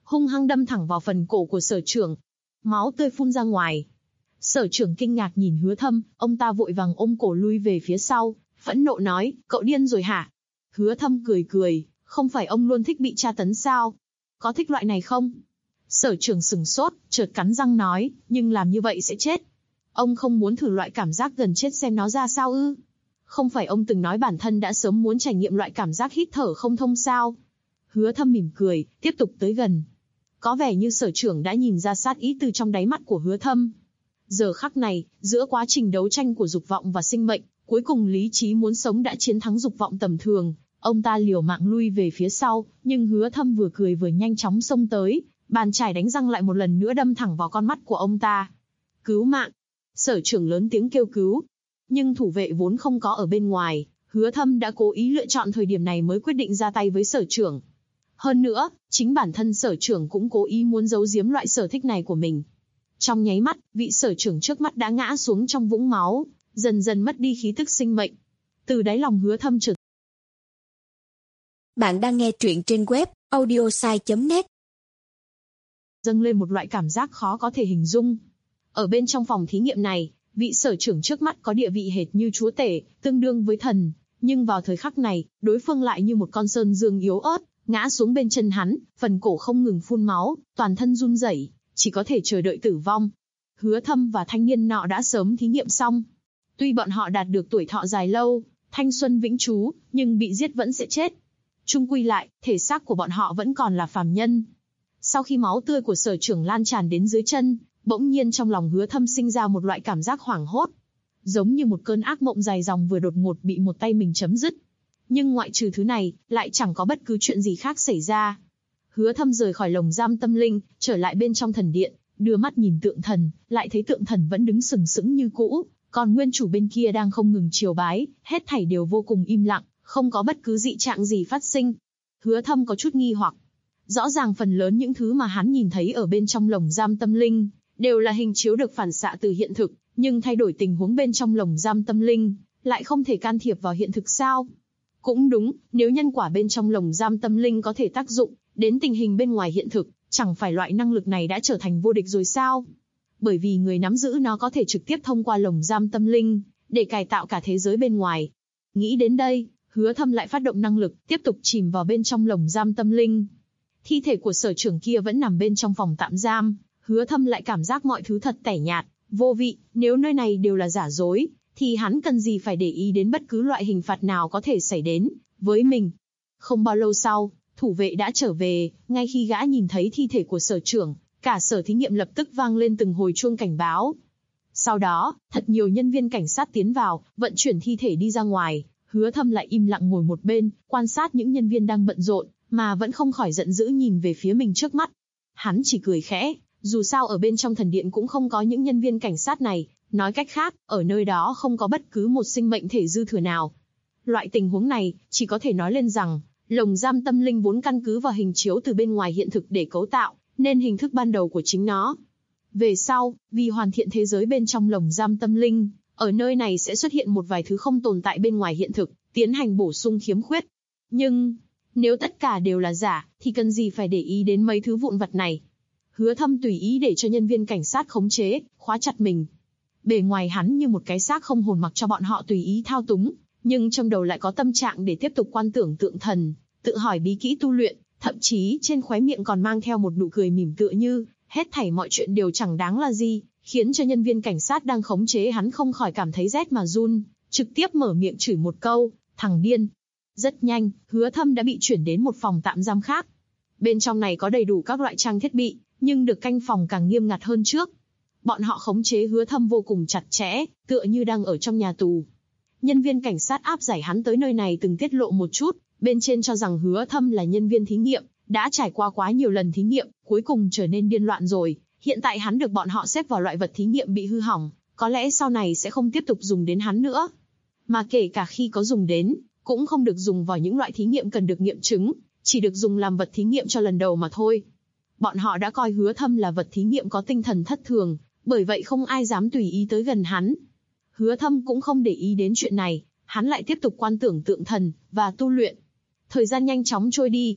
[SPEAKER 2] hung hăng đâm thẳng vào phần cổ của Sở Trưởng. Máu tươi phun ra ngoài. Sở Trưởng kinh ngạc nhìn Hứa Thâm, ông ta vội vàng ôm cổ lui về phía sau, phẫn nộ nói, cậu điên rồi hả? Hứa Thâm cười cười, không phải ông luôn thích bị tra tấn sao? Có thích loại này không? Sở Trưởng sừng sốt, chợt cắn răng nói, nhưng làm như vậy sẽ chết. Ông không muốn thử loại cảm giác gần chết xem nó ra sao ư? Không phải ông từng nói bản thân đã sớm muốn trải nghiệm loại cảm giác hít thở không thông sao? Hứa Thâm mỉm cười, tiếp tục tới gần. Có vẻ như Sở Trưởng đã nhìn ra sát ý từ trong đáy mắt của Hứa Thâm. Giờ khắc này, giữa quá trình đấu tranh của dục vọng và sinh mệnh, cuối cùng lý trí muốn sống đã chiến thắng dục vọng tầm thường. Ông ta liều mạng lui về phía sau, nhưng Hứa Thâm vừa cười vừa nhanh chóng xông tới, bàn chải đánh răng lại một lần nữa đâm thẳng vào con mắt của ông ta. Cứu mạng! Sở Trưởng lớn tiếng kêu cứu. Nhưng thủ vệ vốn không có ở bên ngoài, Hứa Thâm đã cố ý lựa chọn thời điểm này mới quyết định ra tay với Sở Trưởng. Hơn nữa, chính bản thân Sở Trưởng cũng cố ý muốn giấu giếm loại sở thích này của mình. Trong nháy mắt, vị Sở Trưởng trước mắt đã ngã xuống trong vũng máu, dần dần mất đi khí tức sinh mệnh. Từ đáy lòng Hứa Thâm chợt.
[SPEAKER 3] Bạn đang nghe truyện trên web audiosai.net.
[SPEAKER 2] Dâng lên một loại cảm giác khó có thể hình dung. Ở bên trong phòng thí nghiệm này, vị Sở Trưởng trước mắt có địa vị hệt như chúa tể, tương đương với thần, nhưng vào thời khắc này, đối phương lại như một con sơn dương yếu ớt, ngã xuống bên chân hắn, phần cổ không ngừng phun máu, toàn thân run rẩy, chỉ có thể chờ đợi tử vong. Hứa Thâm và thanh niên nọ đã sớm thí nghiệm xong. Tuy bọn họ đạt được tuổi thọ dài lâu, thanh xuân vĩnh trú, nhưng bị giết vẫn sẽ chết. Chung quy lại, thể xác của bọn họ vẫn còn là phàm nhân. Sau khi máu tươi của Sở Trưởng lan tràn đến dưới chân, bỗng nhiên trong lòng Hứa Thâm sinh ra một loại cảm giác hoảng hốt. Giống như một cơn ác mộng dài dòng vừa đột ngột bị một tay mình chấm dứt. Nhưng ngoại trừ thứ này, lại chẳng có bất cứ chuyện gì khác xảy ra. Hứa Thâm rời khỏi lồng giam tâm linh, trở lại bên trong thần điện, đưa mắt nhìn tượng thần, lại thấy tượng thần vẫn đứng sừng sững như cũ, còn nguyên chủ bên kia đang không ngừng triều bái, hết thảy đều vô cùng im lặng, không có bất cứ dị trạng gì phát sinh. Hứa Thâm có chút nghi hoặc. Rõ ràng phần lớn những thứ mà hắn nhìn thấy ở bên trong lồng giam tâm linh, đều là hình chiếu được phản xạ từ hiện thực, nhưng thay đổi tình huống bên trong lồng giam tâm linh, lại không thể can thiệp vào hiện thực sao? Cũng đúng, nếu nhân quả bên trong lồng giam tâm linh có thể tác dụng đến tình hình bên ngoài hiện thực, chẳng phải loại năng lực này đã trở thành vô địch rồi sao? Bởi vì người nắm giữ nó có thể trực tiếp thông qua lồng giam tâm linh, để cải tạo cả thế giới bên ngoài. Nghĩ đến đây, Hứa Thâm lại phát động năng lực, tiếp tục chìm vào bên trong lồng giam tâm linh. Thi thể của Sở Trưởng kia vẫn nằm bên trong phòng tạm giam, Hứa Thâm lại cảm giác mọi thứ thật tẻ nhạt, vô vị, nếu nơi này đều là giả dối, thì hắn cần gì phải để ý đến bất cứ loại hình phạt nào có thể xảy đến với mình. Không bao lâu sau, thủ vệ đã trở về, ngay khi gã nhìn thấy thi thể của Sở Trưởng, cả sở thí nghiệm lập tức vang lên từng hồi chuông cảnh báo. Sau đó, thật nhiều nhân viên cảnh sát tiến vào, vận chuyển thi thể đi ra ngoài, Hứa Thâm lại im lặng ngồi một bên, quan sát những nhân viên đang bận rộn, mà vẫn không khỏi giận dữ nhìn về phía mình trước mắt. Hắn chỉ cười khẽ, dù sao ở bên trong thần điện cũng không có những nhân viên cảnh sát này, nói cách khác, ở nơi đó không có bất cứ một sinh mệnh thể dư thừa nào. Loại tình huống này, chỉ có thể nói lên rằng, lồng giam tâm linh vốn căn cứ vào hình chiếu từ bên ngoài hiện thực để cấu tạo, nên hình thức ban đầu của chính nó. Về sau, vì hoàn thiện thế giới bên trong lồng giam tâm linh, ở nơi này sẽ xuất hiện một vài thứ không tồn tại bên ngoài hiện thực, tiến hành bổ sung khiếm khuyết. Nhưng, nếu tất cả đều là giả, thì cần gì phải để ý đến mấy thứ vụn vặt này. Hứa Thâm tùy ý để cho nhân viên cảnh sát khống chế, khóa chặt mình. Bề ngoài hắn như một cái xác không hồn mặc cho bọn họ tùy ý thao túng, nhưng trong đầu lại có tâm trạng để tiếp tục quan tưởng tượng thần, tự hỏi bí kỹ tu luyện, thậm chí trên khóe miệng còn mang theo một nụ cười mỉm tựa như, hết thảy mọi chuyện đều chẳng đáng là gì, khiến cho nhân viên cảnh sát đang khống chế hắn không khỏi cảm thấy rét mà run, trực tiếp mở miệng chửi một câu, thằng điên. Rất nhanh, Hứa Thâm đã bị chuyển đến một phòng tạm giam khác. Bên trong này có đầy đủ các loại trang thiết bị, nhưng được canh phòng càng nghiêm ngặt hơn trước. Bọn họ khống chế Hứa Thâm vô cùng chặt chẽ, tựa như đang ở trong nhà tù. Nhân viên cảnh sát áp giải hắn tới nơi này từng tiết lộ một chút, bên trên cho rằng Hứa Thâm là nhân viên thí nghiệm, đã trải qua quá nhiều lần thí nghiệm, cuối cùng trở nên điên loạn rồi. Hiện tại hắn được bọn họ xếp vào loại vật thí nghiệm bị hư hỏng, có lẽ sau này sẽ không tiếp tục dùng đến hắn nữa. Mà kể cả khi có dùng đến, cũng không được dùng vào những loại thí nghiệm cần được nghiệm chứng, chỉ được dùng làm vật thí nghiệm cho lần đầu mà thôi. Bọn họ đã coi Hứa Thâm là vật thí nghiệm có tinh thần thất thường, bởi vậy không ai dám tùy ý tới gần hắn. Hứa Thâm cũng không để ý đến chuyện này, hắn lại tiếp tục quan tưởng tượng thần, và tu luyện. Thời gian nhanh chóng trôi đi.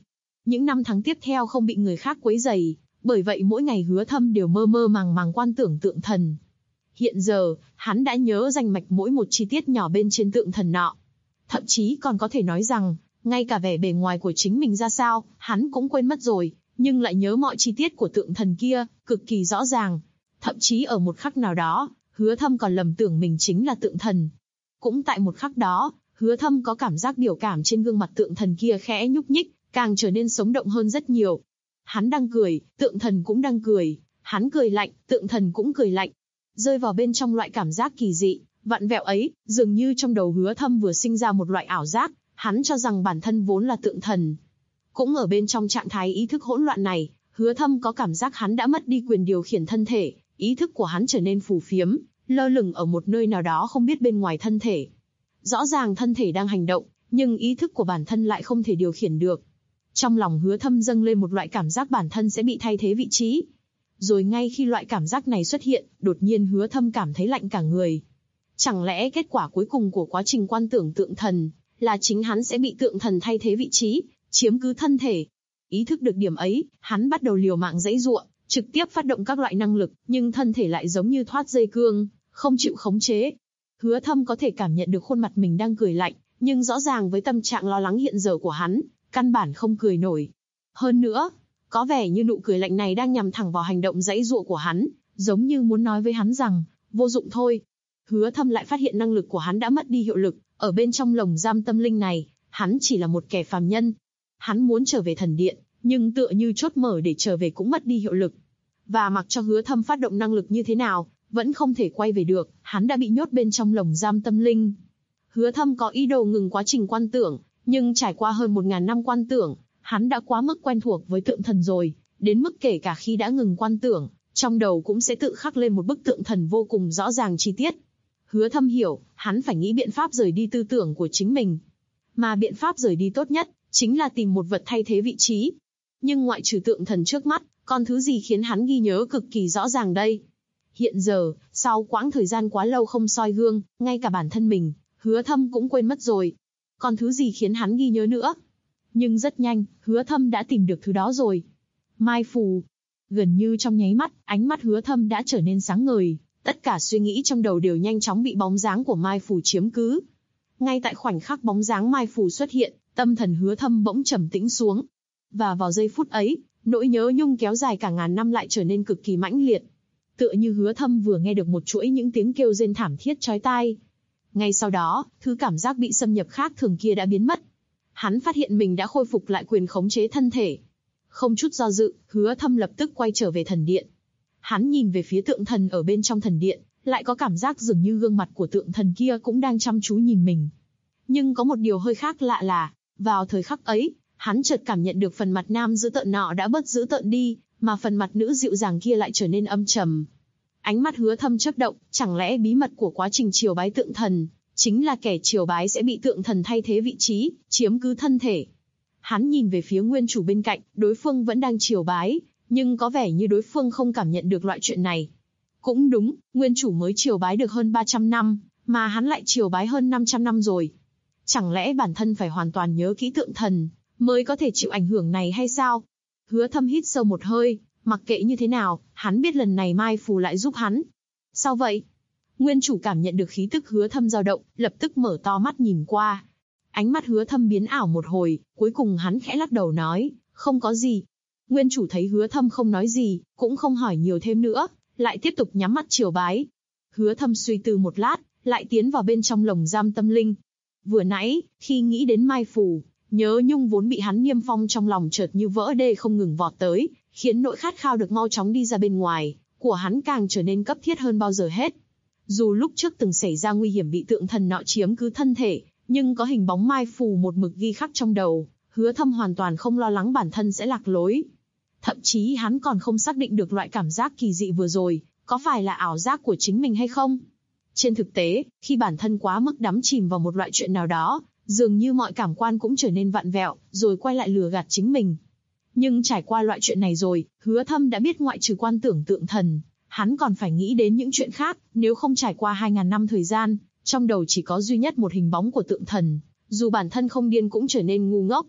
[SPEAKER 2] Những năm tháng tiếp theo không bị người khác quấy rầy, bởi vậy mỗi ngày Hứa Thâm đều mơ mơ màng màng quan tưởng tượng thần. Hiện giờ, hắn đã nhớ rành mạch mỗi một chi tiết nhỏ bên trên tượng thần nọ. Thậm chí còn có thể nói rằng, ngay cả vẻ bề ngoài của chính mình ra sao, hắn cũng quên mất rồi, nhưng lại nhớ mọi chi tiết của tượng thần kia, cực kỳ rõ ràng. Thậm chí ở một khắc nào đó, Hứa Thâm còn lầm tưởng mình chính là tượng thần. Cũng tại một khắc đó, Hứa Thâm có cảm giác biểu cảm trên gương mặt tượng thần kia khẽ nhúc nhích, càng trở nên sống động hơn rất nhiều. Hắn đang cười, tượng thần cũng đang cười, hắn cười lạnh, tượng thần cũng cười lạnh. Rơi vào bên trong loại cảm giác kỳ dị, vặn vẹo ấy, dường như trong đầu Hứa Thâm vừa sinh ra một loại ảo giác, hắn cho rằng bản thân vốn là tượng thần. Cũng ở bên trong trạng thái ý thức hỗn loạn này, Hứa Thâm có cảm giác hắn đã mất đi quyền điều khiển thân thể, ý thức của hắn trở nên phù phiếm, lơ lửng ở một nơi nào đó không biết bên ngoài thân thể. Rõ ràng thân thể đang hành động, nhưng ý thức của bản thân lại không thể điều khiển được. Trong lòng Hứa Thâm dâng lên một loại cảm giác bản thân sẽ bị thay thế vị trí. Rồi ngay khi loại cảm giác này xuất hiện, đột nhiên Hứa Thâm cảm thấy lạnh cả người. Chẳng lẽ kết quả cuối cùng của quá trình quan tưởng tượng thần là chính hắn sẽ bị tượng thần thay thế vị trí, chiếm cứ thân thể? Ý thức được điểm ấy, hắn bắt đầu liều mạng giãy giụa, trực tiếp phát động các loại năng lực, nhưng thân thể lại giống như thoát dây cương, không chịu khống chế. Hứa Thâm có thể cảm nhận được khuôn mặt mình đang cười lạnh, nhưng rõ ràng với tâm trạng lo lắng hiện giờ của hắn, căn bản không cười nổi. Hơn nữa, có vẻ như nụ cười lạnh này đang nhằm thẳng vào hành động giãy giụa của hắn, giống như muốn nói với hắn rằng, vô dụng thôi. Hứa Thâm lại phát hiện năng lực của hắn đã mất đi hiệu lực, ở bên trong lồng giam tâm linh này, hắn chỉ là một kẻ phàm nhân. Hắn muốn trở về thần điện, nhưng tựa như chốt mở để trở về cũng mất đi hiệu lực. Và mặc cho Hứa Thâm phát động năng lực như thế nào, vẫn không thể quay về được, hắn đã bị nhốt bên trong lồng giam tâm linh. Hứa Thâm có ý đồ ngừng quá trình quan tưởng, nhưng trải qua hơn 1000 năm quan tưởng, hắn đã quá mức quen thuộc với tượng thần rồi, đến mức kể cả khi đã ngừng quan tưởng, trong đầu cũng sẽ tự khắc lên một bức tượng thần vô cùng rõ ràng chi tiết. Hứa Thâm hiểu, hắn phải nghĩ biện pháp rời đi tư tưởng của chính mình. Mà biện pháp rời đi tốt nhất, chính là tìm một vật thay thế vị trí. Nhưng ngoại trừ tượng thần trước mắt, còn thứ gì khiến hắn ghi nhớ cực kỳ rõ ràng đây? Hiện giờ, sau quãng thời gian quá lâu không soi gương, ngay cả bản thân mình, Hứa Thâm cũng quên mất rồi. Còn thứ gì khiến hắn ghi nhớ nữa? Nhưng rất nhanh, Hứa Thâm đã tìm được thứ đó rồi. Mai phù. Gần như trong nháy mắt, ánh mắt Hứa Thâm đã trở nên sáng ngời, tất cả suy nghĩ trong đầu đều nhanh chóng bị bóng dáng của mai phù chiếm cứ. Ngay tại khoảnh khắc bóng dáng mai phù xuất hiện, tâm thần Hứa Thâm bỗng trầm tĩnh xuống. Và vào giây phút ấy, nỗi nhớ nhung kéo dài cả ngàn năm lại trở nên cực kỳ mãnh liệt. Tựa như Hứa Thâm vừa nghe được một chuỗi những tiếng kêu rên thảm thiết chói tai. Ngay sau đó, thứ cảm giác bị xâm nhập khác thường kia đã biến mất. Hắn phát hiện mình đã khôi phục lại quyền khống chế thân thể. Không chút do dự, Hứa Thâm lập tức quay trở về thần điện. Hắn nhìn về phía tượng thần ở bên trong thần điện, lại có cảm giác dường như gương mặt của tượng thần kia cũng đang chăm chú nhìn mình. Nhưng có một điều hơi khác lạ là, vào thời khắc ấy, hắn chợt cảm nhận được phần mặt nam dữ tợn nọ đã bớt dữ tợn đi, mà phần mặt nữ dịu dàng kia lại trở nên âm trầm. Ánh mắt Hứa Thâm chớp động, chẳng lẽ bí mật của quá trình triều bái tượng thần chính là kẻ triều bái sẽ bị tượng thần thay thế vị trí, chiếm cứ thân thể? Hắn nhìn về phía nguyên chủ bên cạnh, đối phương vẫn đang triều bái, nhưng có vẻ như đối phương không cảm nhận được loại chuyện này. Cũng đúng, nguyên chủ mới triều bái được hơn 300 năm, mà hắn lại triều bái hơn 500 năm rồi. Chẳng lẽ bản thân phải hoàn toàn nhớ kỹ tượng thần mới có thể chịu ảnh hưởng này hay sao? Hứa Thâm hít sâu một hơi, mặc kệ như thế nào, hắn biết lần này mai phù lại giúp hắn. Sao vậy? Nguyên chủ cảm nhận được khí tức Hứa Thâm dao động, lập tức mở to mắt nhìn qua. Ánh mắt Hứa Thâm biến ảo một hồi, cuối cùng hắn khẽ lắc đầu nói, không có gì. Nguyên chủ thấy Hứa Thâm không nói gì, cũng không hỏi nhiều thêm nữa, lại tiếp tục nhắm mắt triều bái. Hứa Thâm suy tư một lát, lại tiến vào bên trong lồng giam tâm linh. Vừa nãy, khi nghĩ đến mai phù, nhớ nhung vốn bị hắn niêm phong trong lòng chợt như vỡ đê không ngừng vọt tới, khiến nỗi khát khao được mau chóng đi ra bên ngoài của hắn càng trở nên cấp thiết hơn bao giờ hết. Dù lúc trước từng xảy ra nguy hiểm bị tượng thần nọ chiếm cứ thân thể, nhưng có hình bóng mai phù một mực ghi khắc trong đầu, Hứa Thâm hoàn toàn không lo lắng bản thân sẽ lạc lối. Thậm chí hắn còn không xác định được loại cảm giác kỳ dị vừa rồi có phải là ảo giác của chính mình hay không. Trên thực tế, khi bản thân quá mức đắm chìm vào một loại chuyện nào đó, dường như mọi cảm quan cũng trở nên vặn vẹo, rồi quay lại lừa gạt chính mình. Nhưng trải qua loại chuyện này rồi, Hứa Thâm đã biết ngoại trừ quan tưởng tượng thần, hắn còn phải nghĩ đến những chuyện khác, nếu không trải qua 2000 năm thời gian, trong đầu chỉ có duy nhất một hình bóng của tượng thần, dù bản thân không điên cũng trở nên ngu ngốc.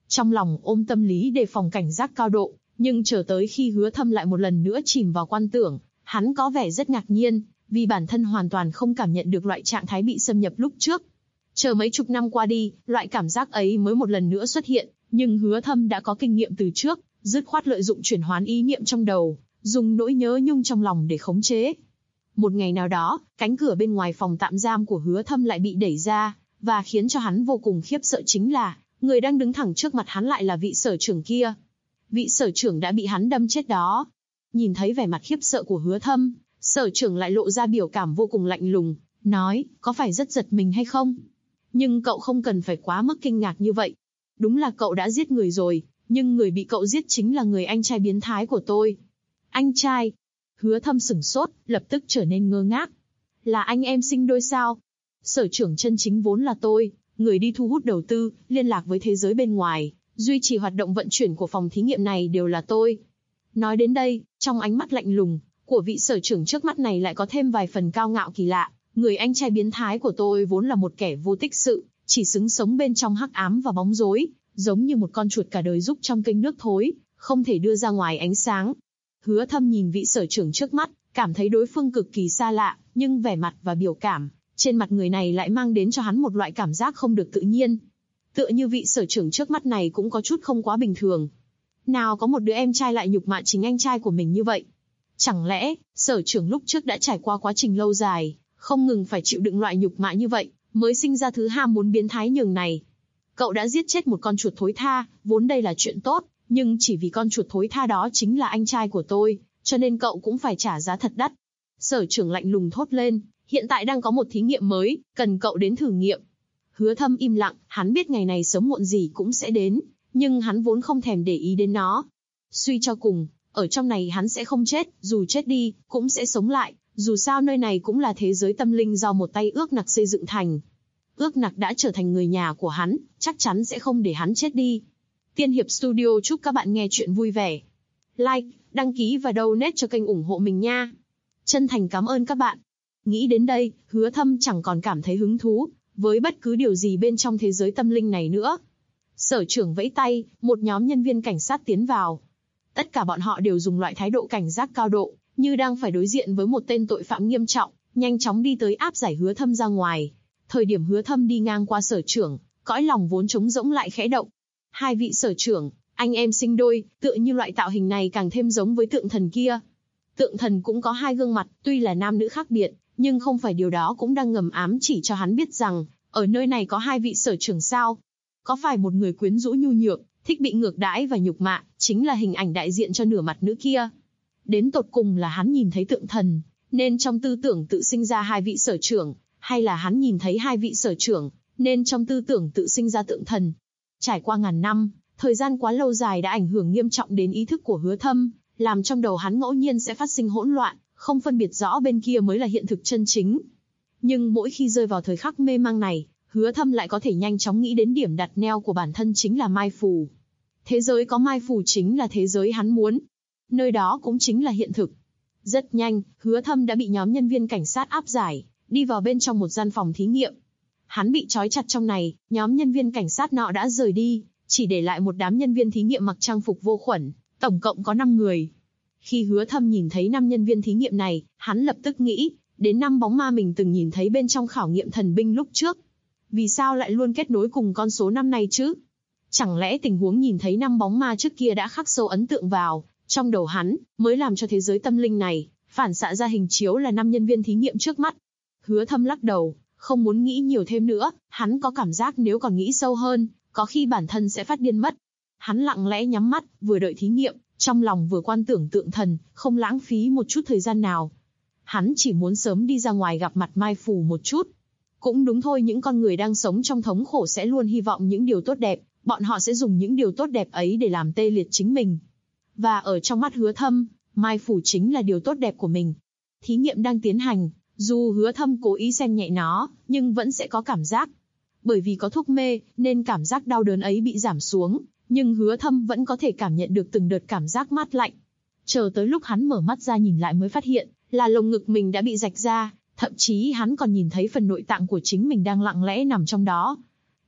[SPEAKER 2] Trong lòng ôm tâm lý đề phòng cảnh giác cao độ, nhưng chờ tới khi Hứa Thâm lại một lần nữa chìm vào quan tưởng, hắn có vẻ rất ngạc nhiên, vì bản thân hoàn toàn không cảm nhận được loại trạng thái bị xâm nhập lúc trước. Chờ mấy chục năm qua đi, loại cảm giác ấy mới một lần nữa xuất hiện, nhưng Hứa Thâm đã có kinh nghiệm từ trước, dứt khoát lợi dụng chuyển hoán ý niệm trong đầu, dùng nỗi nhớ nhung trong lòng để khống chế. Một ngày nào đó, cánh cửa bên ngoài phòng tạm giam của Hứa Thâm lại bị đẩy ra, và khiến cho hắn vô cùng khiếp sợ chính là, người đang đứng thẳng trước mặt hắn lại là vị sở trưởng kia. Vị sở trưởng đã bị hắn đâm chết đó. Nhìn thấy vẻ mặt khiếp sợ của Hứa Thâm, sở trưởng lại lộ ra biểu cảm vô cùng lạnh lùng, nói, có phải rất giật mình hay không? Nhưng cậu không cần phải quá mức kinh ngạc như vậy. Đúng là cậu đã giết người rồi, nhưng người bị cậu giết chính là người anh trai biến thái của tôi. Anh trai? Hứa Thâm sửng sốt, lập tức trở nên ngơ ngác. Là anh em sinh đôi sao? Sở trưởng chân chính vốn là tôi, người đi thu hút đầu tư, liên lạc với thế giới bên ngoài, duy trì hoạt động vận chuyển của phòng thí nghiệm này đều là tôi. Nói đến đây, trong ánh mắt lạnh lùng của vị sở trưởng trước mắt này lại có thêm vài phần cao ngạo kỳ lạ. Người anh trai biến thái của tôi vốn là một kẻ vô tích sự, chỉ xứng sống bên trong hắc ám và bóng rối, giống như một con chuột cả đời rúc trong kênh nước thối, không thể đưa ra ngoài ánh sáng. Hứa Thâm nhìn vị sở trưởng trước mắt, cảm thấy đối phương cực kỳ xa lạ, nhưng vẻ mặt và biểu cảm trên mặt người này lại mang đến cho hắn một loại cảm giác không được tự nhiên. Tựa như vị sở trưởng trước mắt này cũng có chút không quá bình thường. Nào có một đứa em trai lại nhục mạ chính anh trai của mình như vậy? Chẳng lẽ, sở trưởng lúc trước đã trải qua quá trình lâu dài, không ngừng phải chịu đựng loại nhục mạ như vậy, mới sinh ra thứ ham muốn biến thái nhường này? Cậu đã giết chết một con chuột thối tha, vốn đây là chuyện tốt, nhưng chỉ vì con chuột thối tha đó chính là anh trai của tôi, cho nên cậu cũng phải trả giá thật đắt. Sở trưởng lạnh lùng thốt lên, hiện tại đang có một thí nghiệm mới, cần cậu đến thử nghiệm. Hứa Thâm im lặng, hắn biết ngày này sớm muộn gì cũng sẽ đến, nhưng hắn vốn không thèm để ý đến nó. Suy cho cùng, ở trong này hắn sẽ không chết, dù chết đi, cũng sẽ sống lại, dù sao nơi này cũng là thế giới tâm linh do một tay ước nặc xây dựng thành. Ước nặc đã trở thành người nhà của hắn, chắc chắn sẽ không để hắn chết đi. Tiên Hiệp Studio chúc các bạn nghe chuyện vui vẻ. Like, đăng ký và donate cho kênh ủng hộ mình nha. Chân thành cảm ơn các bạn. Nghĩ đến đây, Hứa Thâm chẳng còn cảm thấy hứng thú với bất cứ điều gì bên trong thế giới tâm linh này nữa. Sở trưởng vẫy tay, một nhóm nhân viên cảnh sát tiến vào. Tất cả bọn họ đều dùng loại thái độ cảnh giác cao độ, như đang phải đối diện với một tên tội phạm nghiêm trọng, nhanh chóng đi tới áp giải Hứa Thâm ra ngoài. Thời điểm Hứa Thâm đi ngang qua sở trưởng, cõi lòng vốn trống rỗng lại khẽ động. Hai vị sở trưởng, anh em sinh đôi, tựa như loại tạo hình này càng thêm giống với tượng thần kia. Tượng thần cũng có hai gương mặt, tuy là nam nữ khác biệt, nhưng không phải điều đó cũng đang ngầm ám chỉ cho hắn biết rằng, ở nơi này có hai vị sở trưởng sao? Có phải một người quyến rũ nhu nhược, thích bị ngược đãi và nhục mạ, chính là hình ảnh đại diện cho nửa mặt nữ kia? Đến tột cùng là hắn nhìn thấy tượng thần, nên trong tư tưởng tự sinh ra hai vị sở trưởng, hay là hắn nhìn thấy hai vị sở trưởng, nên trong tư tưởng tự sinh ra tượng thần? Trải qua ngàn năm, thời gian quá lâu dài đã ảnh hưởng nghiêm trọng đến ý thức của Hứa Thâm, làm trong đầu hắn ngẫu nhiên sẽ phát sinh hỗn loạn, không phân biệt rõ bên kia mới là hiện thực chân chính. Nhưng mỗi khi rơi vào thời khắc mê mang này, Hứa Thâm lại có thể nhanh chóng nghĩ đến điểm đặt neo của bản thân chính là Mai Phù. Thế giới có Mai Phù chính là thế giới hắn muốn. Nơi đó cũng chính là hiện thực. Rất nhanh, Hứa Thâm đã bị nhóm nhân viên cảnh sát áp giải, đi vào bên trong một gian phòng thí nghiệm. Hắn bị trói chặt trong này, nhóm nhân viên cảnh sát nọ đã rời đi, chỉ để lại một đám nhân viên thí nghiệm mặc trang phục vô khuẩn, tổng cộng có 5 người. Khi Hứa Thâm nhìn thấy 5 nhân viên thí nghiệm này, hắn lập tức nghĩ đến 5 bóng ma mình từng nhìn thấy bên trong khảo nghiệm thần binh lúc trước. Vì sao lại luôn kết nối cùng con số 5 này chứ? Chẳng lẽ tình huống nhìn thấy 5 bóng ma trước kia đã khắc sâu ấn tượng vào trong đầu hắn, mới làm cho thế giới tâm linh này phản xạ ra hình chiếu là 5 nhân viên thí nghiệm trước mắt? Hứa Thâm lắc đầu, không muốn nghĩ nhiều thêm nữa, hắn có cảm giác nếu còn nghĩ sâu hơn, có khi bản thân sẽ phát điên mất. Hắn lặng lẽ nhắm mắt, vừa đợi thí nghiệm, trong lòng vừa quan tưởng tượng thần, không lãng phí một chút thời gian nào. Hắn chỉ muốn sớm đi ra ngoài gặp mặt Mai Phù một chút. Cũng đúng thôi, những con người đang sống trong thống khổ sẽ luôn hy vọng những điều tốt đẹp, bọn họ sẽ dùng những điều tốt đẹp ấy để làm tê liệt chính mình. Và ở trong mắt Hứa Thâm, Mai Phù chính là điều tốt đẹp của mình. Thí nghiệm đang tiến hành, dù Hứa Thâm cố ý xem nhẹ nó, nhưng vẫn sẽ có cảm giác. Bởi vì có thuốc mê, nên cảm giác đau đớn ấy bị giảm xuống, nhưng Hứa Thâm vẫn có thể cảm nhận được từng đợt cảm giác mát lạnh. Chờ tới lúc hắn mở mắt ra nhìn lại mới phát hiện, là lồng ngực mình đã bị rạch ra, thậm chí hắn còn nhìn thấy phần nội tạng của chính mình đang lặng lẽ nằm trong đó.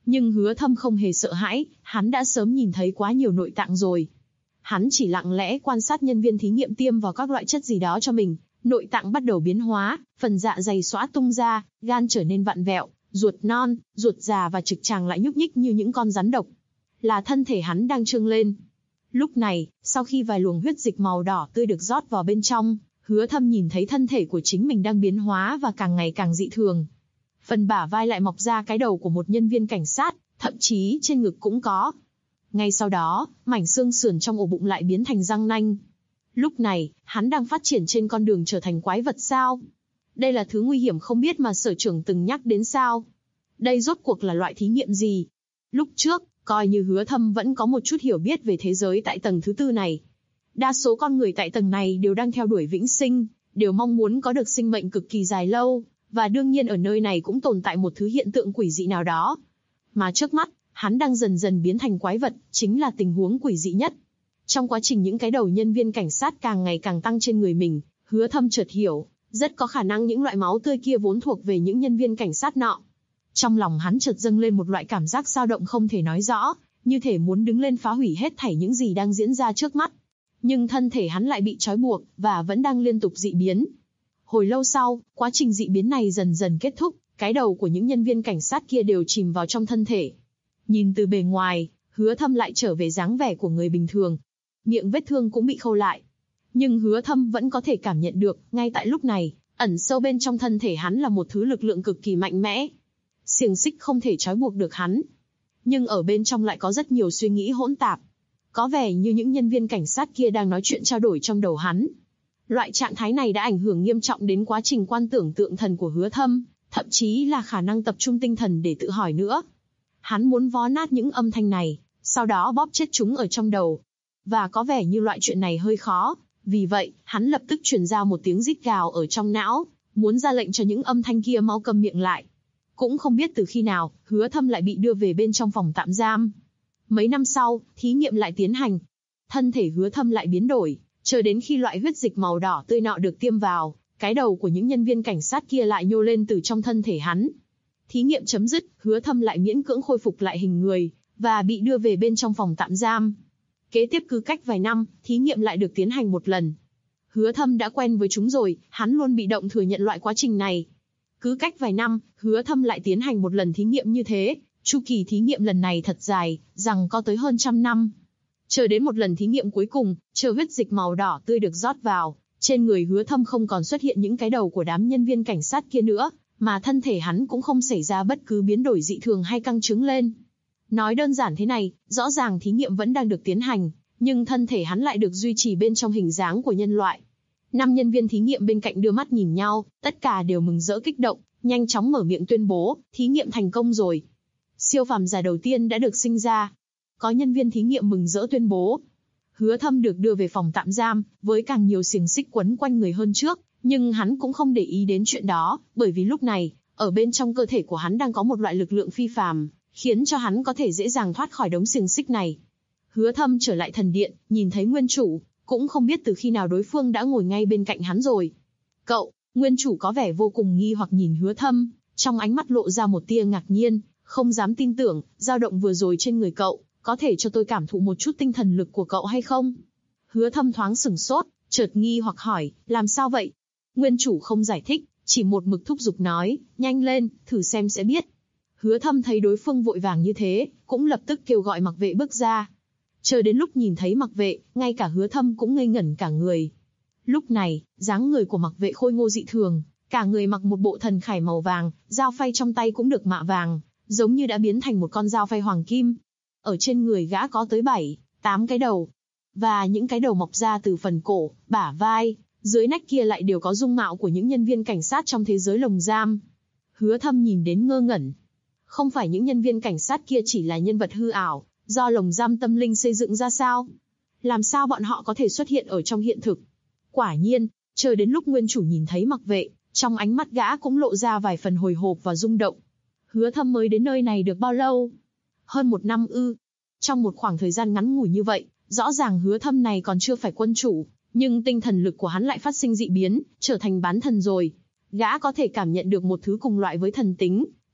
[SPEAKER 2] Nhưng Hứa Thâm không hề sợ hãi, hắn đã sớm nhìn thấy quá nhiều nội tạng rồi. Hắn chỉ lặng lẽ quan sát nhân viên thí nghiệm tiêm vào các loại chất gì đó cho mình, nội tạng bắt đầu biến hóa, phần dạ dày xõa tung ra, gan trở nên vặn vẹo, ruột non, ruột già và trực tràng lại nhúc nhích như những con rắn độc. Là thân thể hắn đang trương lên. Lúc này, sau khi vài luồng huyết dịch màu đỏ tươi được rót vào bên trong, Hứa Thâm nhìn thấy thân thể của chính mình đang biến hóa và càng ngày càng dị thường. Phần bả vai lại mọc ra cái đầu của một nhân viên cảnh sát, thậm chí trên ngực cũng có. Ngay sau đó, mảnh xương sườn trong ổ bụng lại biến thành răng nanh. Lúc này, hắn đang phát triển trên con đường trở thành quái vật sao? Đây là thứ nguy hiểm không biết mà sở trưởng từng nhắc đến sao? Đây rốt cuộc là loại thí nghiệm gì? Lúc trước, coi như Hứa Thâm vẫn có một chút hiểu biết về thế giới tại tầng thứ tư này. Đa số con người tại tầng này đều đang theo đuổi vĩnh sinh, đều mong muốn có được sinh mệnh cực kỳ dài lâu, và đương nhiên ở nơi này cũng tồn tại một thứ hiện tượng quỷ dị nào đó. Mà trước mắt, hắn đang dần dần biến thành quái vật, chính là tình huống quỷ dị nhất. Trong quá trình những cái đầu nhân viên cảnh sát càng ngày càng tăng trên người mình, Hứa Thâm chợt hiểu, rất có khả năng những loại máu tươi kia vốn thuộc về những nhân viên cảnh sát nọ. Trong lòng hắn chợt dâng lên một loại cảm giác dao động không thể nói rõ, như thể muốn đứng lên phá hủy hết thảy những gì đang diễn ra trước mắt. Nhưng thân thể hắn lại bị trói buộc, và vẫn đang liên tục dị biến. Hồi lâu sau, quá trình dị biến này dần dần kết thúc, cái đầu của những nhân viên cảnh sát kia đều chìm vào trong thân thể. Nhìn từ bề ngoài, Hứa Thâm lại trở về dáng vẻ của người bình thường. Miệng vết thương cũng bị khâu lại. Nhưng Hứa Thâm vẫn có thể cảm nhận được, ngay tại lúc này, ẩn sâu bên trong thân thể hắn là một thứ lực lượng cực kỳ mạnh mẽ. Xiềng xích không thể trói buộc được hắn. Nhưng ở bên trong lại có rất nhiều suy nghĩ hỗn tạp. Có vẻ như những nhân viên cảnh sát kia đang nói chuyện trao đổi trong đầu hắn. Loại trạng thái này đã ảnh hưởng nghiêm trọng đến quá trình quan tưởng tượng thần của Hứa Thâm, thậm chí là khả năng tập trung tinh thần để tự hỏi nữa. Hắn muốn vó nát những âm thanh này, sau đó bóp chết chúng ở trong đầu. Và có vẻ như loại chuyện này hơi khó, vì vậy, hắn lập tức truyền ra một tiếng rít gào ở trong não, muốn ra lệnh cho những âm thanh kia mau câm miệng lại. Cũng không biết từ khi nào, Hứa Thâm lại bị đưa về bên trong phòng tạm giam. Mấy năm sau, thí nghiệm lại tiến hành. Thân thể Hứa Thâm lại biến đổi, chờ đến khi loại huyết dịch màu đỏ tươi nọ được tiêm vào, cái đầu của những nhân viên cảnh sát kia lại nhô lên từ trong thân thể hắn. Thí nghiệm chấm dứt, Hứa Thâm lại miễn cưỡng khôi phục lại hình người, và bị đưa về bên trong phòng tạm giam. Kế tiếp cứ cách vài năm, thí nghiệm lại được tiến hành một lần. Hứa Thâm đã quen với chúng rồi, hắn luôn bị động thừa nhận loại quá trình này. Cứ cách vài năm, Hứa Thâm lại tiến hành một lần thí nghiệm như thế. Chu kỳ thí nghiệm lần này thật dài, rằng có tới hơn 100 năm. Chờ đến một lần thí nghiệm cuối cùng, chờ huyết dịch màu đỏ tươi được rót vào, trên người Hứa Thâm không còn xuất hiện những cái đầu của đám nhân viên cảnh sát kia nữa, mà thân thể hắn cũng không xảy ra bất cứ biến đổi dị thường hay căng trứng lên. Nói đơn giản thế này, rõ ràng thí nghiệm vẫn đang được tiến hành, nhưng thân thể hắn lại được duy trì bên trong hình dáng của nhân loại. 5 nhân viên thí nghiệm bên cạnh đưa mắt nhìn nhau, tất cả đều mừng rỡ kích động, nhanh chóng mở miệng tuyên bố, thí nghiệm thành công rồi. Siêu phàm giả đầu tiên đã được sinh ra. Có nhân viên thí nghiệm mừng rỡ tuyên bố. Hứa Thâm được đưa về phòng tạm giam, với càng nhiều xiềng xích quấn quanh người hơn trước, nhưng hắn cũng không để ý đến chuyện đó, bởi vì lúc này, ở bên trong cơ thể của hắn đang có một loại lực lượng phi phàm, khiến cho hắn có thể dễ dàng thoát khỏi đống xiềng xích này. Hứa Thâm trở lại thần điện, nhìn thấy nguyên chủ, cũng không biết từ khi nào đối phương đã ngồi ngay bên cạnh hắn rồi. Cậu, nguyên chủ có vẻ vô cùng nghi hoặc nhìn Hứa Thâm, trong ánh mắt lộ ra một tia ngạc nhiên, không dám tin tưởng, dao động vừa rồi trên người cậu, có thể cho tôi cảm thụ một chút tinh thần lực của cậu hay không? Hứa Thâm thoáng sửng sốt, chợt nghi hoặc hỏi, làm sao vậy? Nguyên chủ không giải thích, chỉ một mực thúc giục nói, nhanh lên, thử xem sẽ biết. Hứa Thâm thấy đối phương vội vàng như thế, cũng lập tức kêu gọi mặc vệ bước ra. Chờ đến lúc nhìn thấy mặc vệ, ngay cả Hứa Thâm cũng ngây ngẩn cả người. Lúc này, dáng người của mặc vệ khôi ngô dị thường, cả người mặc một bộ thần khải màu vàng, dao phay trong tay cũng được mạ vàng, giống như đã biến thành một con dao phay hoàng kim. Ở trên người gã có tới 7-8 cái đầu, và những cái đầu mọc ra từ phần cổ, bả vai, dưới nách kia lại đều có dung mạo của những nhân viên cảnh sát trong thế giới lồng giam. Hứa Thâm nhìn đến ngơ ngẩn. Không phải những nhân viên cảnh sát kia chỉ là nhân vật hư ảo, do lồng giam tâm linh xây dựng ra sao? Làm sao bọn họ có thể xuất hiện ở trong hiện thực? Quả nhiên, chờ đến lúc nguyên chủ nhìn thấy mặc vệ, trong ánh mắt gã cũng lộ ra vài phần hồi hộp và rung động. Hứa Thâm mới đến nơi này được bao lâu? Hơn 1 năm ư? Trong một khoảng thời gian ngắn ngủi như vậy, rõ ràng Hứa Thâm này còn chưa phải quân chủ, nhưng tinh thần lực của hắn lại phát sinh dị biến, trở thành bán thần rồi. Gã có thể cảm nhận được một thứ cùng loại với thần tính,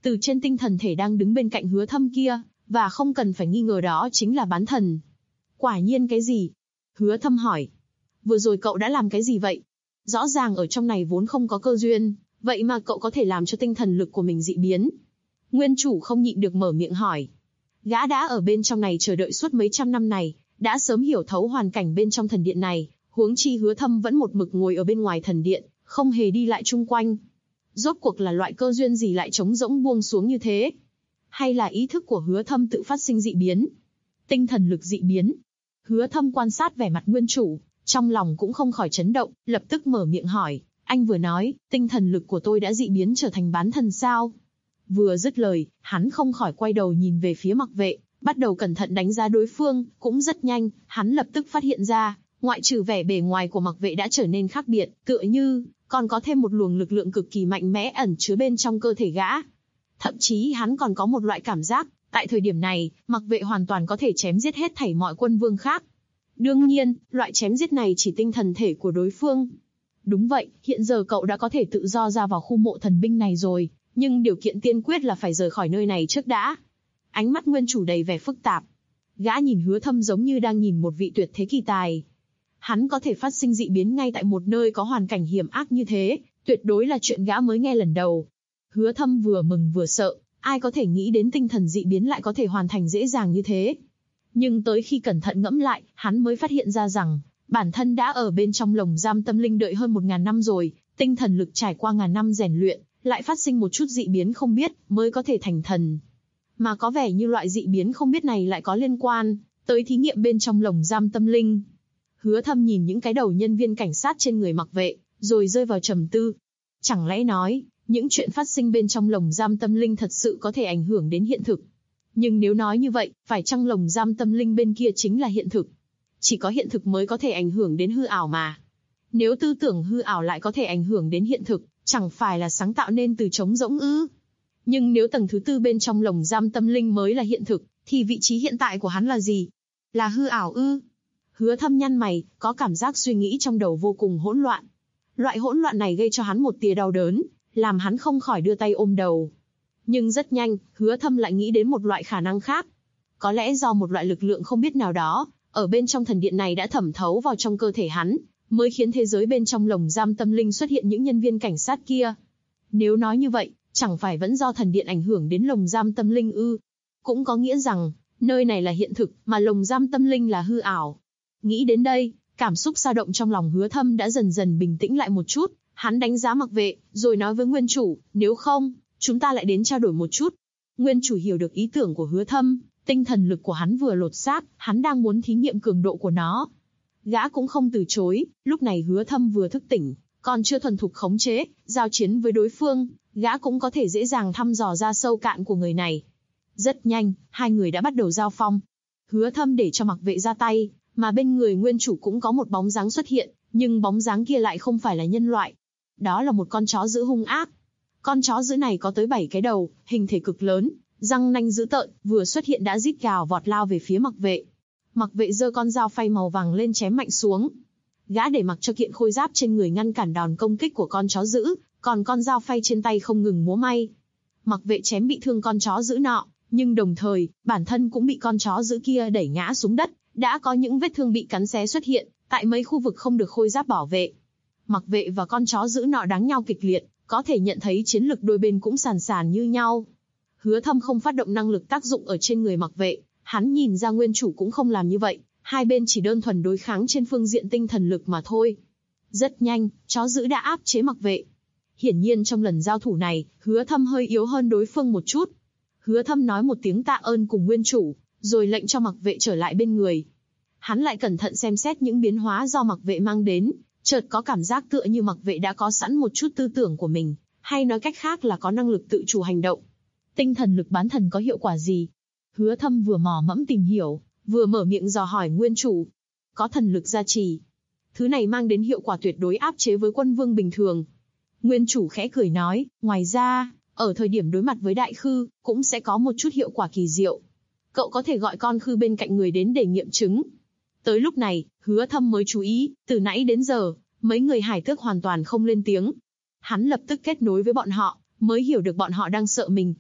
[SPEAKER 2] từ trên tinh thần thể đang đứng bên cạnh Hứa Thâm kia, và không cần phải nghi ngờ đó chính là bán thần. Quả nhiên cái gì? Hứa Thâm hỏi. Vừa rồi cậu đã làm cái gì vậy? Rõ ràng ở trong này vốn không có cơ duyên, vậy mà cậu có thể làm cho tinh thần lực của mình dị biến. Nguyên chủ không nhịn được mở miệng hỏi. Gã đã ở bên trong này chờ đợi suốt mấy trăm năm này, đã sớm hiểu thấu hoàn cảnh bên trong thần điện này, huống chi Hứa Thâm vẫn một mực ngồi ở bên ngoài thần điện, không hề đi lại chung quanh. Rốt cuộc là loại cơ duyên gì lại trống rỗng buông xuống như thế? Hay là ý thức của Hứa Thâm tự phát sinh dị biến? Tinh thần lực dị biến. Hứa Thâm quan sát vẻ mặt nguyên chủ, trong lòng cũng không khỏi chấn động, lập tức mở miệng hỏi, anh vừa nói, tinh thần lực của tôi đã dị biến trở thành bán thần sao? Vừa dứt lời, hắn không khỏi quay đầu nhìn về phía Mặc Vệ, bắt đầu cẩn thận đánh giá đối phương, cũng rất nhanh, hắn lập tức phát hiện ra, ngoại trừ vẻ bề ngoài của Mặc Vệ đã trở nên khác biệt, tựa như còn có thêm một luồng lực lượng cực kỳ mạnh mẽ ẩn chứa bên trong cơ thể gã. Thậm chí hắn còn có một loại cảm giác, tại thời điểm này, Mặc Vệ hoàn toàn có thể chém giết hết thảy mọi quân vương khác. Đương nhiên, loại chém giết này chỉ tinh thần thể của đối phương. Đúng vậy, hiện giờ cậu đã có thể tự do ra vào khu mộ thần binh này rồi, nhưng điều kiện tiên quyết là phải rời khỏi nơi này trước đã. Ánh mắt nguyên chủ đầy vẻ phức tạp. Gã nhìn Hứa Thâm giống như đang nhìn một vị tuyệt thế kỳ tài. Hắn có thể phát sinh dị biến ngay tại một nơi có hoàn cảnh hiểm ác như thế, tuyệt đối là chuyện gã mới nghe lần đầu. Hứa Thâm vừa mừng vừa sợ, ai có thể nghĩ đến tinh thần dị biến lại có thể hoàn thành dễ dàng như thế. Nhưng tới khi cẩn thận ngẫm lại, hắn mới phát hiện ra rằng, bản thân đã ở bên trong lồng giam tâm linh đợi hơn 1000 năm rồi, tinh thần lực trải qua ngàn năm rèn luyện, lại phát sinh một chút dị biến không biết, mới có thể thành thần. Mà có vẻ như loại dị biến không biết này lại có liên quan tới thí nghiệm bên trong lồng giam tâm linh. Hứa Thâm nhìn những cái đầu nhân viên cảnh sát trên người Mặc Vệ, rồi rơi vào trầm tư. Chẳng lẽ nói, những chuyện phát sinh bên trong lồng giam tâm linh thật sự có thể ảnh hưởng đến hiện thực? Nhưng nếu nói như vậy, phải chăng lồng giam tâm linh bên kia chính là hiện thực? Chỉ có hiện thực mới có thể ảnh hưởng đến hư ảo mà. Nếu tư tưởng hư ảo lại có thể ảnh hưởng đến hiện thực, chẳng phải là sáng tạo nên từ trống rỗng ư? Nhưng nếu tầng thứ tư bên trong lồng giam tâm linh mới là hiện thực, thì vị trí hiện tại của hắn là gì? Là hư ảo ư? Hứa Thâm nhăn mày, có cảm giác suy nghĩ trong đầu vô cùng hỗn loạn. Loại hỗn loạn này gây cho hắn một tia đau đớn, làm hắn không khỏi đưa tay ôm đầu. Nhưng rất nhanh, Hứa Thâm lại nghĩ đến một loại khả năng khác. Có lẽ do một loại lực lượng không biết nào đó, ở bên trong thần điện này đã thẩm thấu vào trong cơ thể hắn, mới khiến thế giới bên trong lồng giam tâm linh xuất hiện những nhân viên cảnh sát kia. Nếu nói như vậy, chẳng phải vẫn do thần điện ảnh hưởng đến lồng giam tâm linh ư? Cũng có nghĩa rằng, nơi này là hiện thực, mà lồng giam tâm linh là hư ảo. Nghĩ đến đây, cảm xúc dao động trong lòng Hứa Thâm đã dần dần bình tĩnh lại một chút, hắn đánh giá Mặc Vệ, rồi nói với nguyên chủ, nếu không, chúng ta lại đến trao đổi một chút. Nguyên chủ hiểu được ý tưởng của Hứa Thâm, tinh thần lực của hắn vừa lột xác, hắn đang muốn thí nghiệm cường độ của nó. Gã cũng không từ chối, lúc này Hứa Thâm vừa thức tỉnh, còn chưa thuần thục khống chế, giao chiến với đối phương, gã cũng có thể dễ dàng thăm dò ra sâu cạn của người này. Rất nhanh, hai người đã bắt đầu giao phong. Hứa Thâm để cho Mặc Vệ ra tay, mà bên người nguyên chủ cũng có một bóng dáng xuất hiện, nhưng bóng dáng kia lại không phải là nhân loại. Đó là một con chó dữ hung ác. Con chó dữ này có tới 7 cái đầu, hình thể cực lớn, răng nanh dữ tợn, vừa xuất hiện đã rít gào vọt lao về phía Mặc Vệ. Mặc Vệ giơ con dao phay màu vàng lên chém mạnh xuống. Gã để mặc cho kiện khôi giáp trên người ngăn cản đòn công kích của con chó dữ, còn con dao phay trên tay không ngừng múa may. Mặc Vệ chém bị thương con chó dữ nọ, nhưng đồng thời, bản thân cũng bị con chó dữ kia đẩy ngã xuống đất, đã có những vết thương bị cắn xé xuất hiện, tại mấy khu vực không được khôi giáp bảo vệ. Mặc Vệ và con chó dữ nọ đánh nhau kịch liệt, có thể nhận thấy chiến lực đôi bên cũng sàn sàn như nhau. Hứa Thâm không phát động năng lực tác dụng ở trên người Mặc Vệ, hắn nhìn ra nguyên chủ cũng không làm như vậy, hai bên chỉ đơn thuần đối kháng trên phương diện tinh thần lực mà thôi. Rất nhanh, chó dữ đã áp chế Mặc Vệ. Hiển nhiên trong lần giao thủ này, Hứa Thâm hơi yếu hơn đối phương một chút. Hứa Thâm nói một tiếng tạ ơn cùng nguyên chủ, rồi lệnh cho Mặc Vệ trở lại bên người. Hắn lại cẩn thận xem xét những biến hóa do Mặc Vệ mang đến, chợt có cảm giác tựa như Mặc Vệ đã có sẵn một chút tư tưởng của mình, hay nói cách khác là có năng lực tự chủ hành động. Tinh thần lực bán thần có hiệu quả gì? Hứa Thâm vừa mò mẫm tìm hiểu, vừa mở miệng dò hỏi nguyên chủ. Có thần lực gia trì. Thứ này mang đến hiệu quả tuyệt đối áp chế với quân vương bình thường. Nguyên chủ khẽ cười nói, ngoài ra, ở thời điểm đối mặt với đại khư, cũng sẽ có một chút hiệu quả kỳ diệu. Cậu có thể gọi con khư bên cạnh người đến để nghiệm chứng. Tới lúc này, Hứa Thâm mới chú ý, từ nãy đến giờ, mấy người hải tước hoàn toàn không lên tiếng. Hắn lập tức kết nối với bọn họ, mới hiểu được bọn họ đang sợ mình.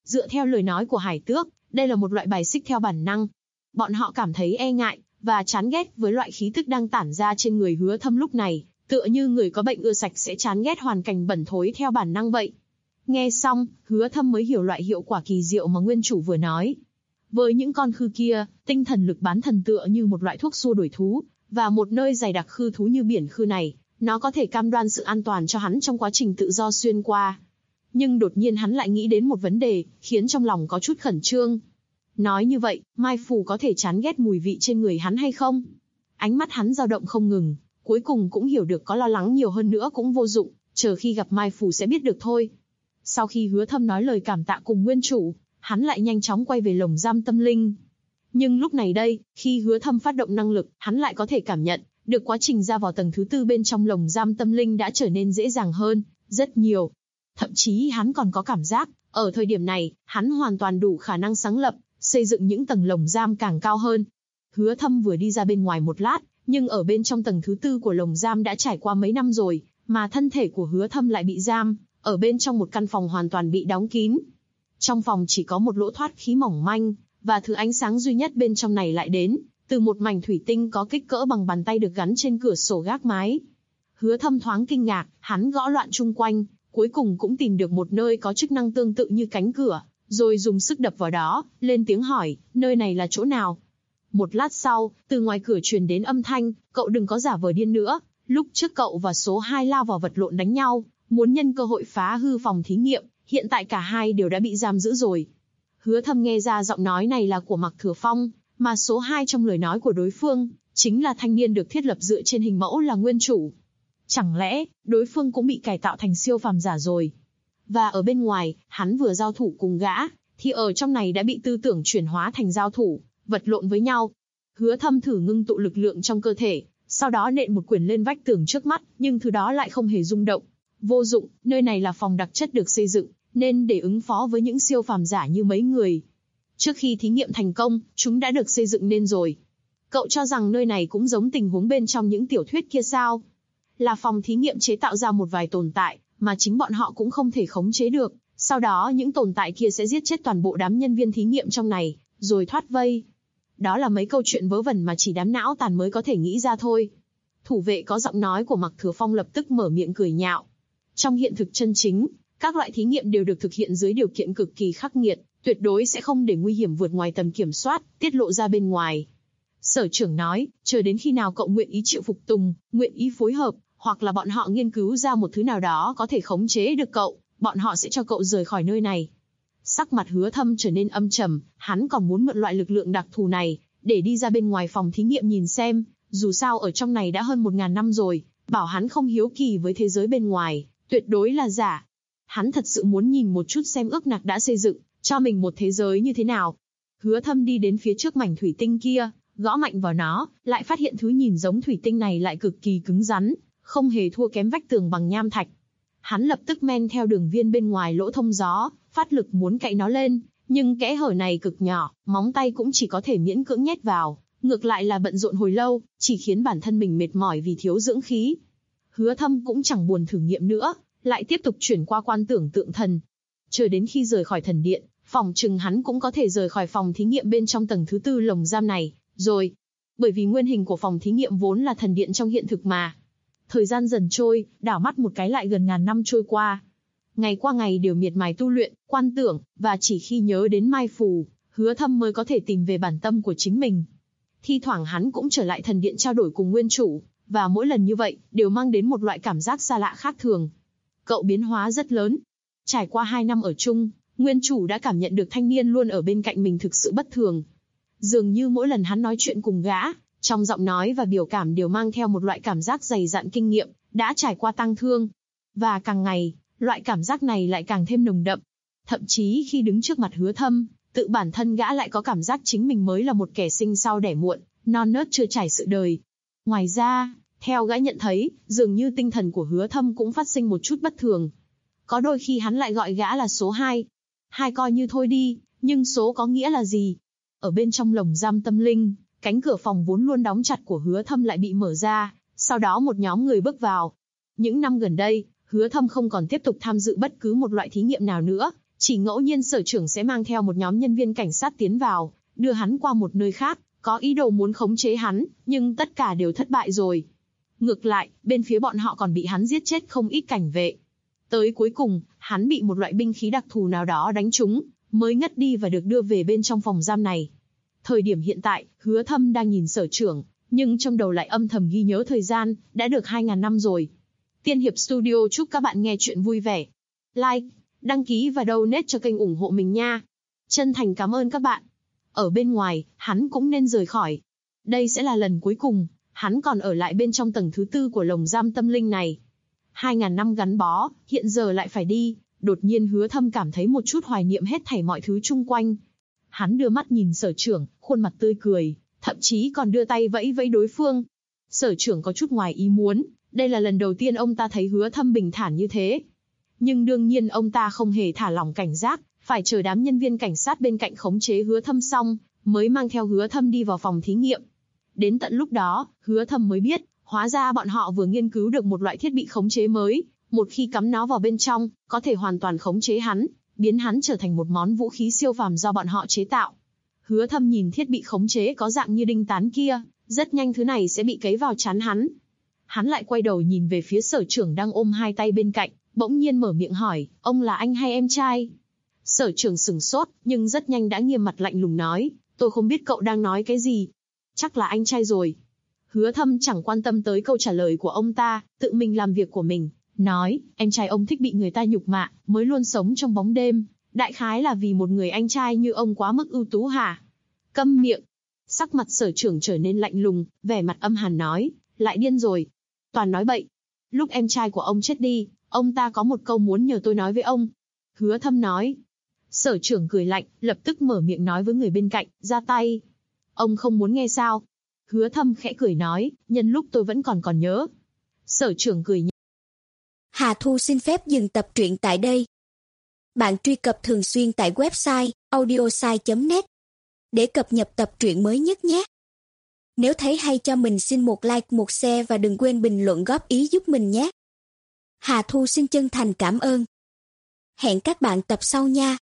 [SPEAKER 2] Dựa theo lời nói của Hải Tước, đây là một loại bài xích theo bản năng. Bọn họ cảm thấy e ngại và chán ghét với loại khí tức đang tản ra trên người Hứa Thâm lúc này, tựa như người có bệnh ưa sạch sẽ chán ghét hoàn cảnh bẩn thối theo bản năng vậy. Nghe xong, Hứa Thâm mới hiểu loại hiệu quả kỳ diệu mà nguyên chủ vừa nói. Với những con khư kia, tinh thần lực bán thần tựa như một loại thuốc xua đuổi thú, và một nơi dày đặc khư thú như biển khư này, nó có thể cam đoan sự an toàn cho hắn trong quá trình tự do xuyên qua. Nhưng đột nhiên hắn lại nghĩ đến một vấn đề, khiến trong lòng có chút khẩn trương. Nói như vậy, Mai Phù có thể chán ghét mùi vị trên người hắn hay không? Ánh mắt hắn dao động không ngừng, cuối cùng cũng hiểu được có lo lắng nhiều hơn nữa cũng vô dụng, chờ khi gặp Mai Phù sẽ biết được thôi. Sau khi Hứa Thâm nói lời cảm tạ cùng nguyên chủ, hắn lại nhanh chóng quay về lồng giam tâm linh. Nhưng lúc này đây, khi Hứa Thâm phát động năng lực, hắn lại có thể cảm nhận được quá trình ra vào tầng thứ 4 bên trong lồng giam tâm linh đã trở nên dễ dàng hơn, rất nhiều. Thậm chí hắn còn có cảm giác, ở thời điểm này, hắn hoàn toàn đủ khả năng sáng lập, xây dựng những tầng lồng giam càng cao hơn. Hứa Thâm vừa đi ra bên ngoài một lát, nhưng ở bên trong tầng thứ 4 của lồng giam đã trải qua mấy năm rồi, mà thân thể của Hứa Thâm lại bị giam ở bên trong một căn phòng hoàn toàn bị đóng kín. Trong phòng chỉ có một lỗ thoát khí mỏng manh, và thứ ánh sáng duy nhất bên trong này lại đến từ một mảnh thủy tinh có kích cỡ bằng bàn tay được gắn trên cửa sổ gác mái. Hứa Thâm thoáng kinh ngạc, hắn gõ loạn chung quanh, cuối cùng cũng tìm được một nơi có chức năng tương tự như cánh cửa, rồi dùng sức đập vào đó, lên tiếng hỏi, nơi này là chỗ nào? Một lát sau, từ ngoài cửa truyền đến âm thanh, cậu đừng có giả vờ điên nữa, lúc trước cậu và số 2 lao vào vật lộn đánh nhau, muốn nhân cơ hội phá hư phòng thí nghiệm, hiện tại cả hai đều đã bị giam giữ rồi. Hứa Thâm nghe ra giọng nói này là của Mạc Thừa Phong, mà số 2 trong lời nói của đối phương, chính là thanh niên được thiết lập dựa trên hình mẫu là nguyên chủ. Chẳng lẽ, đối phương cũng bị cải tạo thành siêu phàm giả rồi? Và ở bên ngoài, hắn vừa giao thủ cùng gã, thì ở trong này đã bị tư tưởng chuyển hóa thành giao thủ, vật lộn với nhau. Hứa Thâm thử ngưng tụ lực lượng trong cơ thể, sau đó nện một quyền lên vách tường trước mắt, nhưng thứ đó lại không hề rung động. Vô dụng, nơi này là phòng đặc chất được xây dựng, nên để ứng phó với những siêu phàm giả như mấy người. Trước khi thí nghiệm thành công, chúng đã được xây dựng nên rồi. Cậu cho rằng nơi này cũng giống tình huống bên trong những tiểu thuyết kia sao? Là phòng thí nghiệm chế tạo ra một vài tồn tại, mà chính bọn họ cũng không thể khống chế được. Sau đó những tồn tại kia sẽ giết chết toàn bộ đám nhân viên thí nghiệm trong này, rồi thoát vây. Đó là mấy câu chuyện vớ vẩn mà chỉ đám não tàn mới có thể nghĩ ra thôi. Thủ vệ có giọng nói của Mạc Thừa Phong lập tức mở miệng cười nhạo. Trong hiện thực chân chính, các loại thí nghiệm đều được thực hiện dưới điều kiện cực kỳ khắc nghiệt, tuyệt đối sẽ không để nguy hiểm vượt ngoài tầm kiểm soát, tiết lộ ra bên ngoài. Sở trưởng nói, chờ đến khi nào cậu nguyện ý chịu phục tùng, nguyện ý phối hợp, hoặc là bọn họ nghiên cứu ra một thứ nào đó có thể khống chế được cậu, bọn họ sẽ cho cậu rời khỏi nơi này. Sắc mặt Hứa Thâm trở nên âm trầm, hắn còn muốn mượn loại lực lượng đặc thù này, để đi ra bên ngoài phòng thí nghiệm nhìn xem, dù sao ở trong này đã hơn 1000 năm rồi, bảo hắn không hiếu kỳ với thế giới bên ngoài, tuyệt đối là giả. Hắn thật sự muốn nhìn một chút xem ước nặc đã xây dựng, cho mình một thế giới như thế nào. Hứa Thâm đi đến phía trước mảnh thủy tinh kia, gõ mạnh vào nó, lại phát hiện thứ nhìn giống thủy tinh này lại cực kỳ cứng rắn, không hề thua kém vách tường bằng nham thạch. Hắn lập tức men theo đường viên bên ngoài lỗ thông gió, phát lực muốn cạy nó lên, nhưng kẽ hở này cực nhỏ, móng tay cũng chỉ có thể miễn cưỡng nhét vào, ngược lại là bận rộn hồi lâu, chỉ khiến bản thân mình mệt mỏi vì thiếu dưỡng khí. Hứa Thâm cũng chẳng buồn thử nghiệm nữa, lại tiếp tục chuyển qua quan tưởng tượng thần. Chờ đến khi rời khỏi thần điện, phòng chừng hắn cũng có thể rời khỏi phòng thí nghiệm bên trong tầng thứ 4 lồng giam này, rồi. Bởi vì nguyên hình của phòng thí nghiệm vốn là thần điện trong hiện thực mà. Thời gian dần trôi, đảo mắt một cái lại gần 1000 năm trôi qua. Ngày qua ngày đều miệt mài tu luyện, quan tưởng, và chỉ khi nhớ đến Mai Phù, Hứa Thâm mới có thể tìm về bản tâm của chính mình. Thi thoảng hắn cũng trở lại thần điện trao đổi cùng nguyên chủ, và mỗi lần như vậy, đều mang đến một loại cảm giác xa lạ khác thường. Cậu biến hóa rất lớn. Trải qua 2 năm ở chung, nguyên chủ đã cảm nhận được thanh niên luôn ở bên cạnh mình thực sự bất thường. Dường như mỗi lần hắn nói chuyện cùng gã, trong giọng nói và biểu cảm đều mang theo một loại cảm giác dày dặn kinh nghiệm, đã trải qua tang thương. Và càng ngày, loại cảm giác này lại càng thêm nồng đậm. Thậm chí khi đứng trước mặt Hứa Thâm, tự bản thân gã lại có cảm giác chính mình mới là một kẻ sinh sau đẻ muộn, non nớt chưa trải sự đời. Ngoài ra, theo gã nhận thấy, dường như tinh thần của Hứa Thâm cũng phát sinh một chút bất thường. Có đôi khi hắn lại gọi gã là số 2. 2 coi như thôi đi, nhưng số có nghĩa là gì? Ở bên trong lồng giam tâm linh, cánh cửa phòng vốn luôn đóng chặt của Hứa Thâm lại bị mở ra, sau đó một nhóm người bước vào. Những năm gần đây, Hứa Thâm không còn tiếp tục tham dự bất cứ một loại thí nghiệm nào nữa, Chỉ ngẫu nhiên sở trưởng sẽ mang theo một nhóm nhân viên cảnh sát tiến vào, đưa hắn qua một nơi khác, có ý đồ muốn khống chế hắn, nhưng tất cả đều thất bại rồi. Ngược lại, bên phía bọn họ còn bị hắn giết chết không ít cảnh vệ. Tới cuối cùng, hắn bị một loại binh khí đặc thù nào đó đánh trúng, mới ngất đi và được đưa về bên trong phòng giam này. Thời điểm hiện tại, Hứa Thâm đang nhìn sở trưởng, nhưng trong đầu lại âm thầm ghi nhớ thời gian, đã được 2.000 năm rồi. Tiên Hiệp Studio chúc các bạn nghe chuyện vui vẻ. Like, đăng ký và donate cho kênh ủng hộ mình nha. Chân thành cảm ơn các bạn. Ở bên ngoài, hắn cũng nên rời khỏi. Đây sẽ là lần cuối cùng, hắn còn ở lại bên trong tầng thứ 4 của lồng giam tâm linh này. 2.000 năm gắn bó, hiện giờ lại phải đi. Đột nhiên Hứa Thâm cảm thấy một chút hoài niệm hết thảy mọi thứ chung quanh. Hắn đưa mắt nhìn sở trưởng, khuôn mặt tươi cười, thậm chí còn đưa tay vẫy vẫy đối phương. Sở trưởng có chút ngoài ý muốn, đây là lần đầu tiên ông ta thấy Hứa Thâm bình thản như thế. Nhưng đương nhiên ông ta không hề thả lỏng cảnh giác, phải chờ đám nhân viên cảnh sát bên cạnh khống chế Hứa Thâm xong, mới mang theo Hứa Thâm đi vào phòng thí nghiệm. Đến tận lúc đó, Hứa Thâm mới biết, hóa ra bọn họ vừa nghiên cứu được một loại thiết bị khống chế mới, một khi cắm nó vào bên trong, có thể hoàn toàn khống chế hắn, biến hắn trở thành một món vũ khí siêu phàm do bọn họ chế tạo. Hứa Thâm nhìn thiết bị khống chế có dạng như đinh tán kia, rất nhanh thứ này sẽ bị cấy vào trán hắn. Hắn lại quay đầu nhìn về phía sở trưởng đang ôm hai tay bên cạnh, bỗng nhiên mở miệng hỏi, ông là anh hay em trai? Sở trưởng sửng sốt, nhưng rất nhanh đã nghiêm mặt lạnh lùng nói, tôi không biết cậu đang nói cái gì. Chắc là anh trai rồi. Hứa Thâm chẳng quan tâm tới câu trả lời của ông ta, tự mình làm việc của mình, nói, em trai ông thích bị người ta nhục mạ, mới luôn sống trong bóng đêm, đại khái là vì một người anh trai như ông quá mức ưu tú hả? Câm miệng. Sắc mặt sở trưởng trở nên lạnh lùng, vẻ mặt âm hàn nói, lại điên rồi. Toàn nói bậy. Lúc em trai của ông chết đi, ông ta có một câu muốn nhờ tôi nói với ông. Hứa Thâm nói. Sở trưởng cười lạnh, lập tức mở miệng nói với người bên cạnh, ra tay. Ông không muốn nghe sao? Hứa Thâm khẽ cười nói, nhân lúc tôi vẫn còn nhớ. Sở trưởng cười nhẹ.
[SPEAKER 3] Hà Thu xin phép dừng tập truyện tại đây. Bạn truy cập thường xuyên tại website audiosai.net để cập nhật tập truyện mới nhất nhé. Nếu thấy hay cho mình xin một like, một share và đừng quên bình luận góp ý giúp mình nhé. Hà Thu xin chân thành cảm ơn. Hẹn các bạn tập sau nha.